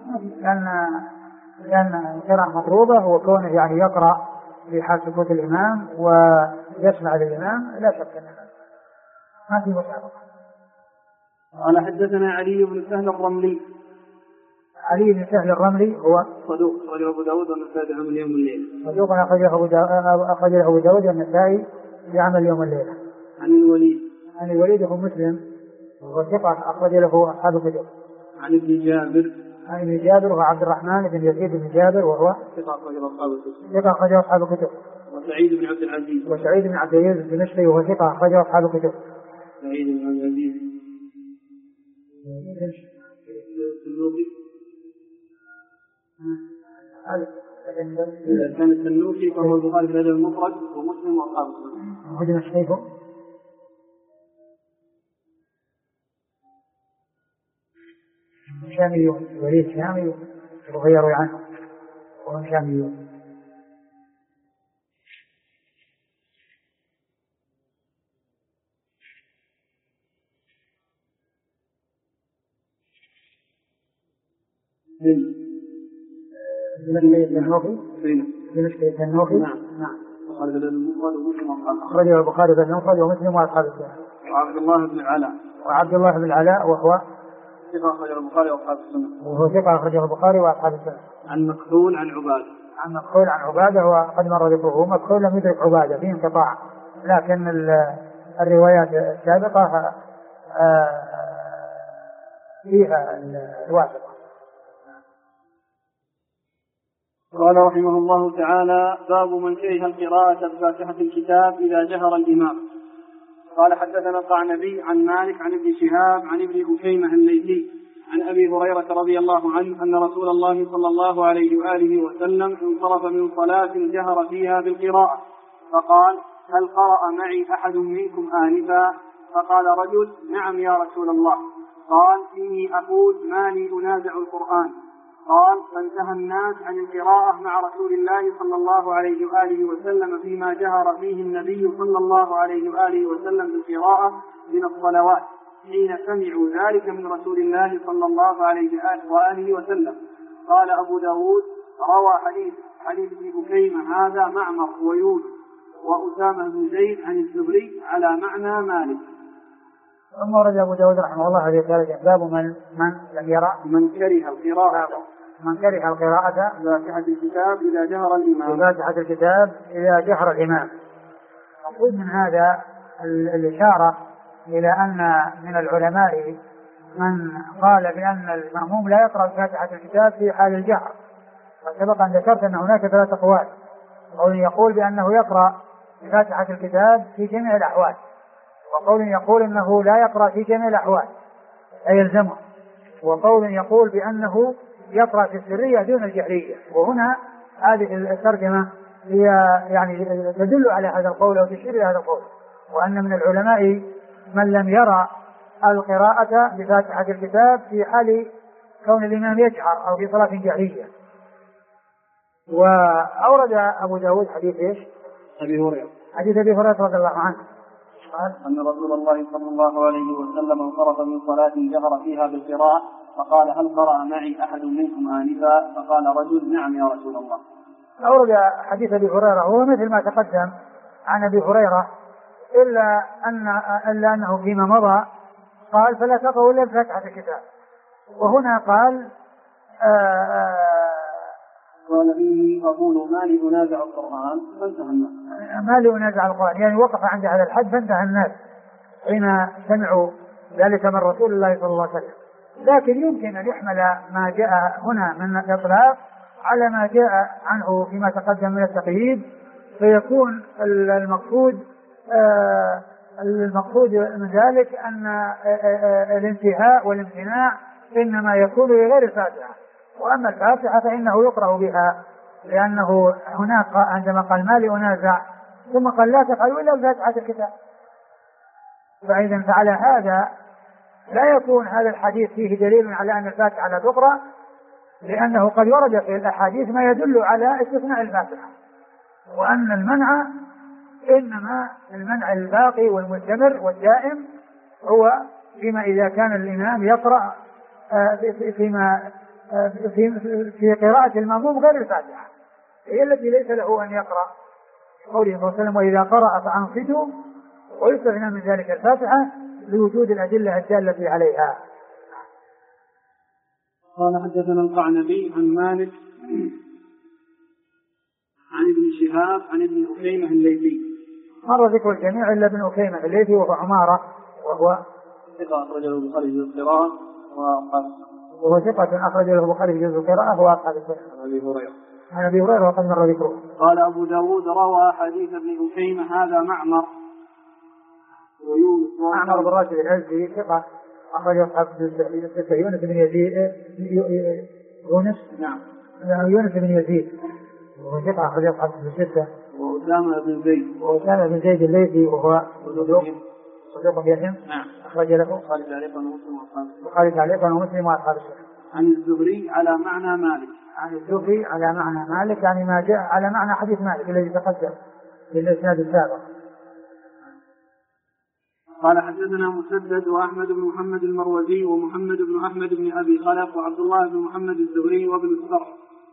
لأن القراءة مطلوبة وكونه يعني يقرأ في حال سكوت الإمام ويسمع للإمام لا شك أنه ما في مسابقة. قال حدثنا علي بن سهل الرملي. علي بن سهل الرملي هو صدوق أخرج أبو داود والنسائي عمل يوم الليل. صدوق أخرج أبو داود والنسائي بعمل يوم الليلة. عن الوليد هو مسلم وهو ثقة أخرج له أصحاب الكتب. عن ابن جابر وهو عبد الرحمن بن يزيد بن جابر وهو ثقة أخرج أصحاب الكتب. وسعيد بن عبد العزيز الدمشقي وهو ثقة أخرج أصحاب الكتب. سعيد بن عبد العزيز كان السنوسي فهو البخاري في الأدب المفرد ومسلم وأصحاب السنن. هو دمشقي شامي وليد شامي وغيروا عنه وهو شامي. التنوخي. نعم. أخرجه البخاري في المفرد ومسلم وأصحاب السنن. وعبد الله بن العلاء. وعبد الله بن العلاء وهو ثقة أخرجه البخاري وأصحاب السنن. وهو ثقة أخرجه البخاري وأصحاب السنن. عن مكحول عن عبادة. عن مكحول عن عبادة وقد مر ذكره. مكحول لم يدرك عبادة فيه انقطاع، لكن الروايات السابقة فيها الواسطة. قال رحمه الله تعالى: باب من كره القراءة بفاتحة الكتاب إذا جهر الإمام. قال حدثنا القعنبي عن مالك عن ابن شهاب عن ابن أكيمة الليثي عن أبي هريرة رضي الله عنه أن رسول الله صلى الله عليه وآله وسلم انصرف من صلاة جهر فيها بالقراءة فقال: هل قرأ معي أحد منكم آنفا؟ فقال رجل: نعم يا رسول الله. قال: إني أقول ما لي أنازع القرآن. قال: فانتهى الناس عن القراءة مع رسول الله صلى الله عليه وآله وسلم فيما جهر فيه النبي صلى الله عليه وآله وسلم بالقراءة من الصلوات حين سمعوا ذلك من رسول الله صلى الله عليه وآله وسلم. قال أبو داود: روى حديث ابن أكيمة هذا معمر ويونس وأسامة بن زيد عن الزهري على معنى مالك. ثم ورد أبو داود رحمه الله هذه الثالثة: باب من لم يرى من كره القراءة بفاتحة الكتاب إذا جهر الإمام. بفاتحة الكتاب إذا جهر الإمام. مقصود من هذا الإشارة إلى أن من العلماء من قال بأن المأموم لا يقرأ بفاتحة الكتاب في حال الجهر، وسبق أن ذكرت أن هناك 3 أقوال: قول يقول بأنه يقرأ بفاتحة الكتاب في جميع الأحوال، وقول يقول أنه لا يقرأ في جميع الأحوال أي يلزمه، وقول يقول بأنه يقرأ في السرية دون الجهرية. وهنا هذه الترجمة هي يعني تدل على هذا القول أو تشير إلى هذا القول، وأن من العلماء من لم يرى القراءة بفاتحة الكتاب في حال كون الإمام يجهر أو في صلاة جهرية. وأورد أبو داود حديث إيش؟ حديث أبي هريرة رضي الله عنه قال أن رسول الله صلى الله عليه وسلم انصرف من صلاة جهر فيها بالقراءة فقال: هل قرأ معي أحد منكم آنفا؟ فقال رجل: نعم يا رسول الله. أورد حديث أبي هريرة هو مثل ما تقدم عن أبي هريرة، إلا أنه فيما مضى قال: فلا تقرأوا إلا بفاتحة الكتاب. وهنا قال قال: إني أقول ما لي أنازع القرآن فانتهى الناس. ما لي أنازع القرآن يعني وقف عند هذا الحد فانتهى الناس حين سمعوا ذلك من رسول الله صلى الله عليه وسلم. لكن يمكن أن يحمل ما جاء هنا من الإطلاق على ما جاء عنه فيما تقدم من التقييد، فيكون المقصود من ذلك أن الانتهاء والامتناع إنما يكون لغير الفاتحة، وأما الفاتحة فإنه يقرأ بها، لأنه هناك عندما قال: ما لي أنازع، ثم قال: لا تفعلوا إلا بفاتحة الكتاب. فإذا فعلى هذا لا يكون هذا الحديث فيه دليل على أن الفاتحة لا تقرأ، لأنه قد ورد في الأحاديث ما يدل على استثناء الفاتحة، وأن المنع إنما المنع الباقي والمستمر والدائم هو فيما إذا كان الإمام يقرأ في قراءة المأموم غير الفاتحة، هي التي ليس له أن يقرأ. قوله صلى الله عليه وسلم: وإذا قرأ فأنصتوا، ويستثنى من ذلك الفاتحة لوجود الأدلة الدالة عليها. قال: حدثنا القعنبي عن مالك عن ابن شهاب عن ابن أكيمة الليثي. مر ذكر الجميع إلا ابن أكيمة الليثي وهو عمارة، وهو ثقة أخرج له البخاري في القراءة وهو ثقة أخرج له البخاري في القراءة وأصحاب السنن. عن أبي هريرة وقد مر ذكره. قال أبو داود: روى حديث ابن أكيمة هذا معمر ويونس. معمر بن راشد الأزدي ثقة أخرج أصحاب الستة. يونس بن يزيد يونس بن يزيد وهو ثقة أخرج أصحاب الستة. وأسامة بن زيد الليثي وهو صدوق يهم. أخرج له البخاري تعليقا ومسلم وأصحاب السنن. عن الزهري على معنى مالك. عن الزهري على معنى مالك يعني ما جاء على معنى حديث مالك الذي تقدم في الإسناد السابق. قال: حدثنا مسدد وأحمد بن محمد المروزي ومحمد بن أحمد بن أبي خلف وعبد الله بن محمد الزهري وابن الصرح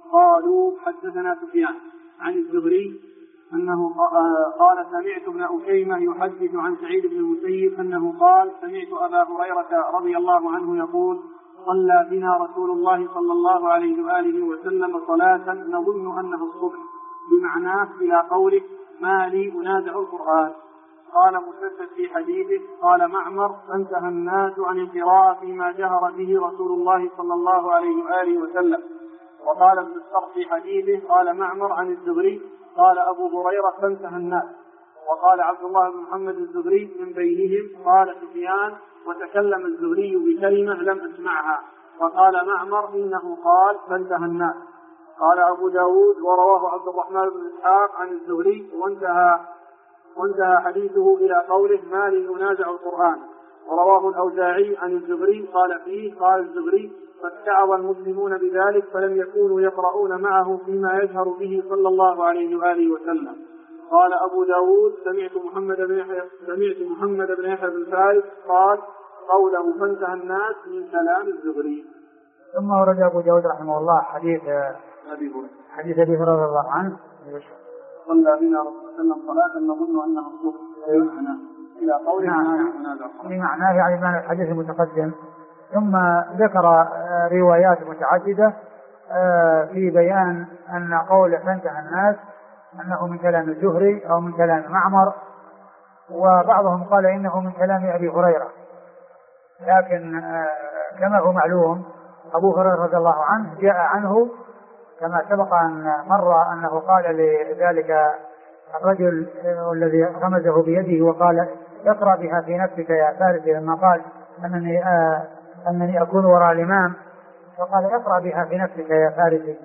قالوا حدثنا سفيان عن الزهري أنه قال سمعت ابن أشيمة يحدث عن سعيد بن المسيب أنه قال سمعت أبا هريرة رضي الله عنه يقول صلى بنا رسول الله صلى الله عليه وآله وسلم صلاة نظن أنها الصبح بمعناه إلى قوله ما لي أنازع القرآن. قال مسدد في حديثه قال معمر فانتهى الناس عن القراءة فيما جهر به رسول الله صلى الله عليه وآله وسلم. وقال ابن الصرح في حديثه قال معمر عن الزهري قال أبو هريرة فانتهى الناس. وقال عبد الله بن محمد الزهري من بينهم قال سفيان وتكلم الزهري بكلمة لم أسمعها. وقال معمر إنه قال فانتهى الناس. قال أبو داود ورواه عبد الرحمن بن إسحاق عن الزهري وانتهى حديثه إلى قوله ما لي ينازع القرآن. ورواه الأوزاعي عن الزهري قال فيه قال الزهري فاتعظ المسلمون بذلك فلم يكونوا يقرؤون معه فيما يجهر به صلى الله عليه وآله وسلم. قال أبو داود سمعت محمد بن يحيى بن فارس قال قوله فانتهى الناس من كلام الزهري. ثم ورد أبو داود رحمه الله حديث أبي هريرة رضي الله عنه صلى بنا رسول الله صلى الله عليه وسلم صلاة نظن أنها الصبح إلى قوله بمعناه يعني معنى الحديث المتقدم. ثم ذكر روايات متعددة في بيان أن قول فانتهى الناس أنه من كلام الزهري أو من كلام معمر، وبعضهم قال إنه من كلام أبي هريرة. لكن كما هو معلوم أبو هريرة رضي الله عنه جاء عنه كما سبق أن مر أنه قال لذلك الرجل الذي غمزه بيده وقال اقرأ بها في نفسك يا فارس لما قال أنني أكون وراء الإمام، فقال اقرأ بها في نفسك يا فارس.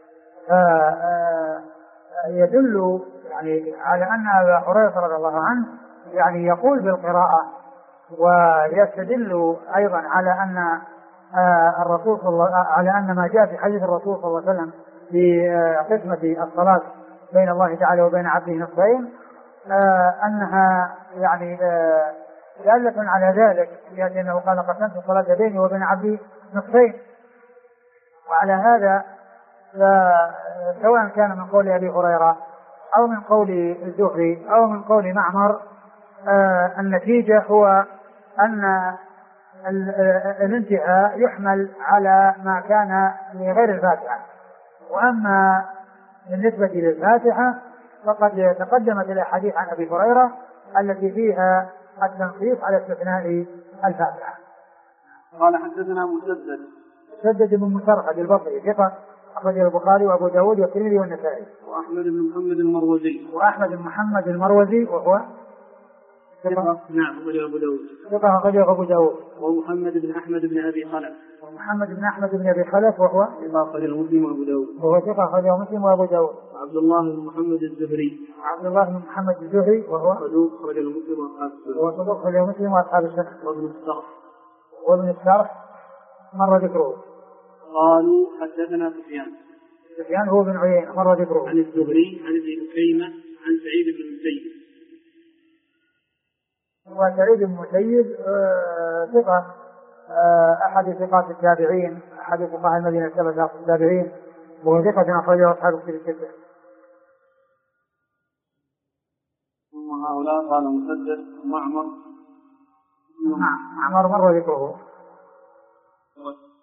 يدل يعني على أن أبا هريرة رضي الله عنه يعني يقول بالقراءة، ويستدل أيضا على أن الرسول على أن ما جاء في حديث الرسول صلى الله عليه وسلم في قسمة الصلاة بين الله تعالى وبين عبده نصفين أنها يعني دالة على ذلك، لأنه قال قسمت الصلاة بيني وبين عبدي نصفين. وعلى هذا سواء كان من قول أبي هريرة أو من قول الزهري أو من قول معمر النتيجة هو أن الانتهاء يحمل على ما كان لغير الفاتحة. وأما بالنسبة للفاتحة فقد تقدمت الأحاديث عن أبي هريرة التي فيها التنصيص على استثناء الفاتحة. قال حدثنا مسدد بن مسرهد البصري ثقة أخرجه البخاري وأبو داود والترمذي والنسائي. وأحمد بن محمد المروزي وهو ثقة نعم أخرجه أبو داود. ثقة أخرجه أبو داود. ومحمد بن أحمد بن أبي خلف وهو ثقة أخرجه مسلم وأبو داود. وهو ثقة أخرجه مسلم وأبو داود. عبد الله بن محمد الزهري وهو صدوق أخرجه مسلم وأصحاب السنة. وهو صدوق أخرجه مسلم وأصحاب السنة. وابن السرح مر ذكره. قالوا حدثنا سفيان هو بن عيينة مر ذكره. عن الزهري عن ابن أشيمة عن سعيد بن المسيب. وسعيد بن المسيب ثقة أحد ثقات التابعين، أحد فقهاء المدينة السبعة التابعين، وهو ثقة أخرجه أصحاب الكتب الستة. ثم هؤلاء قال مسدد معمر مر ذكره.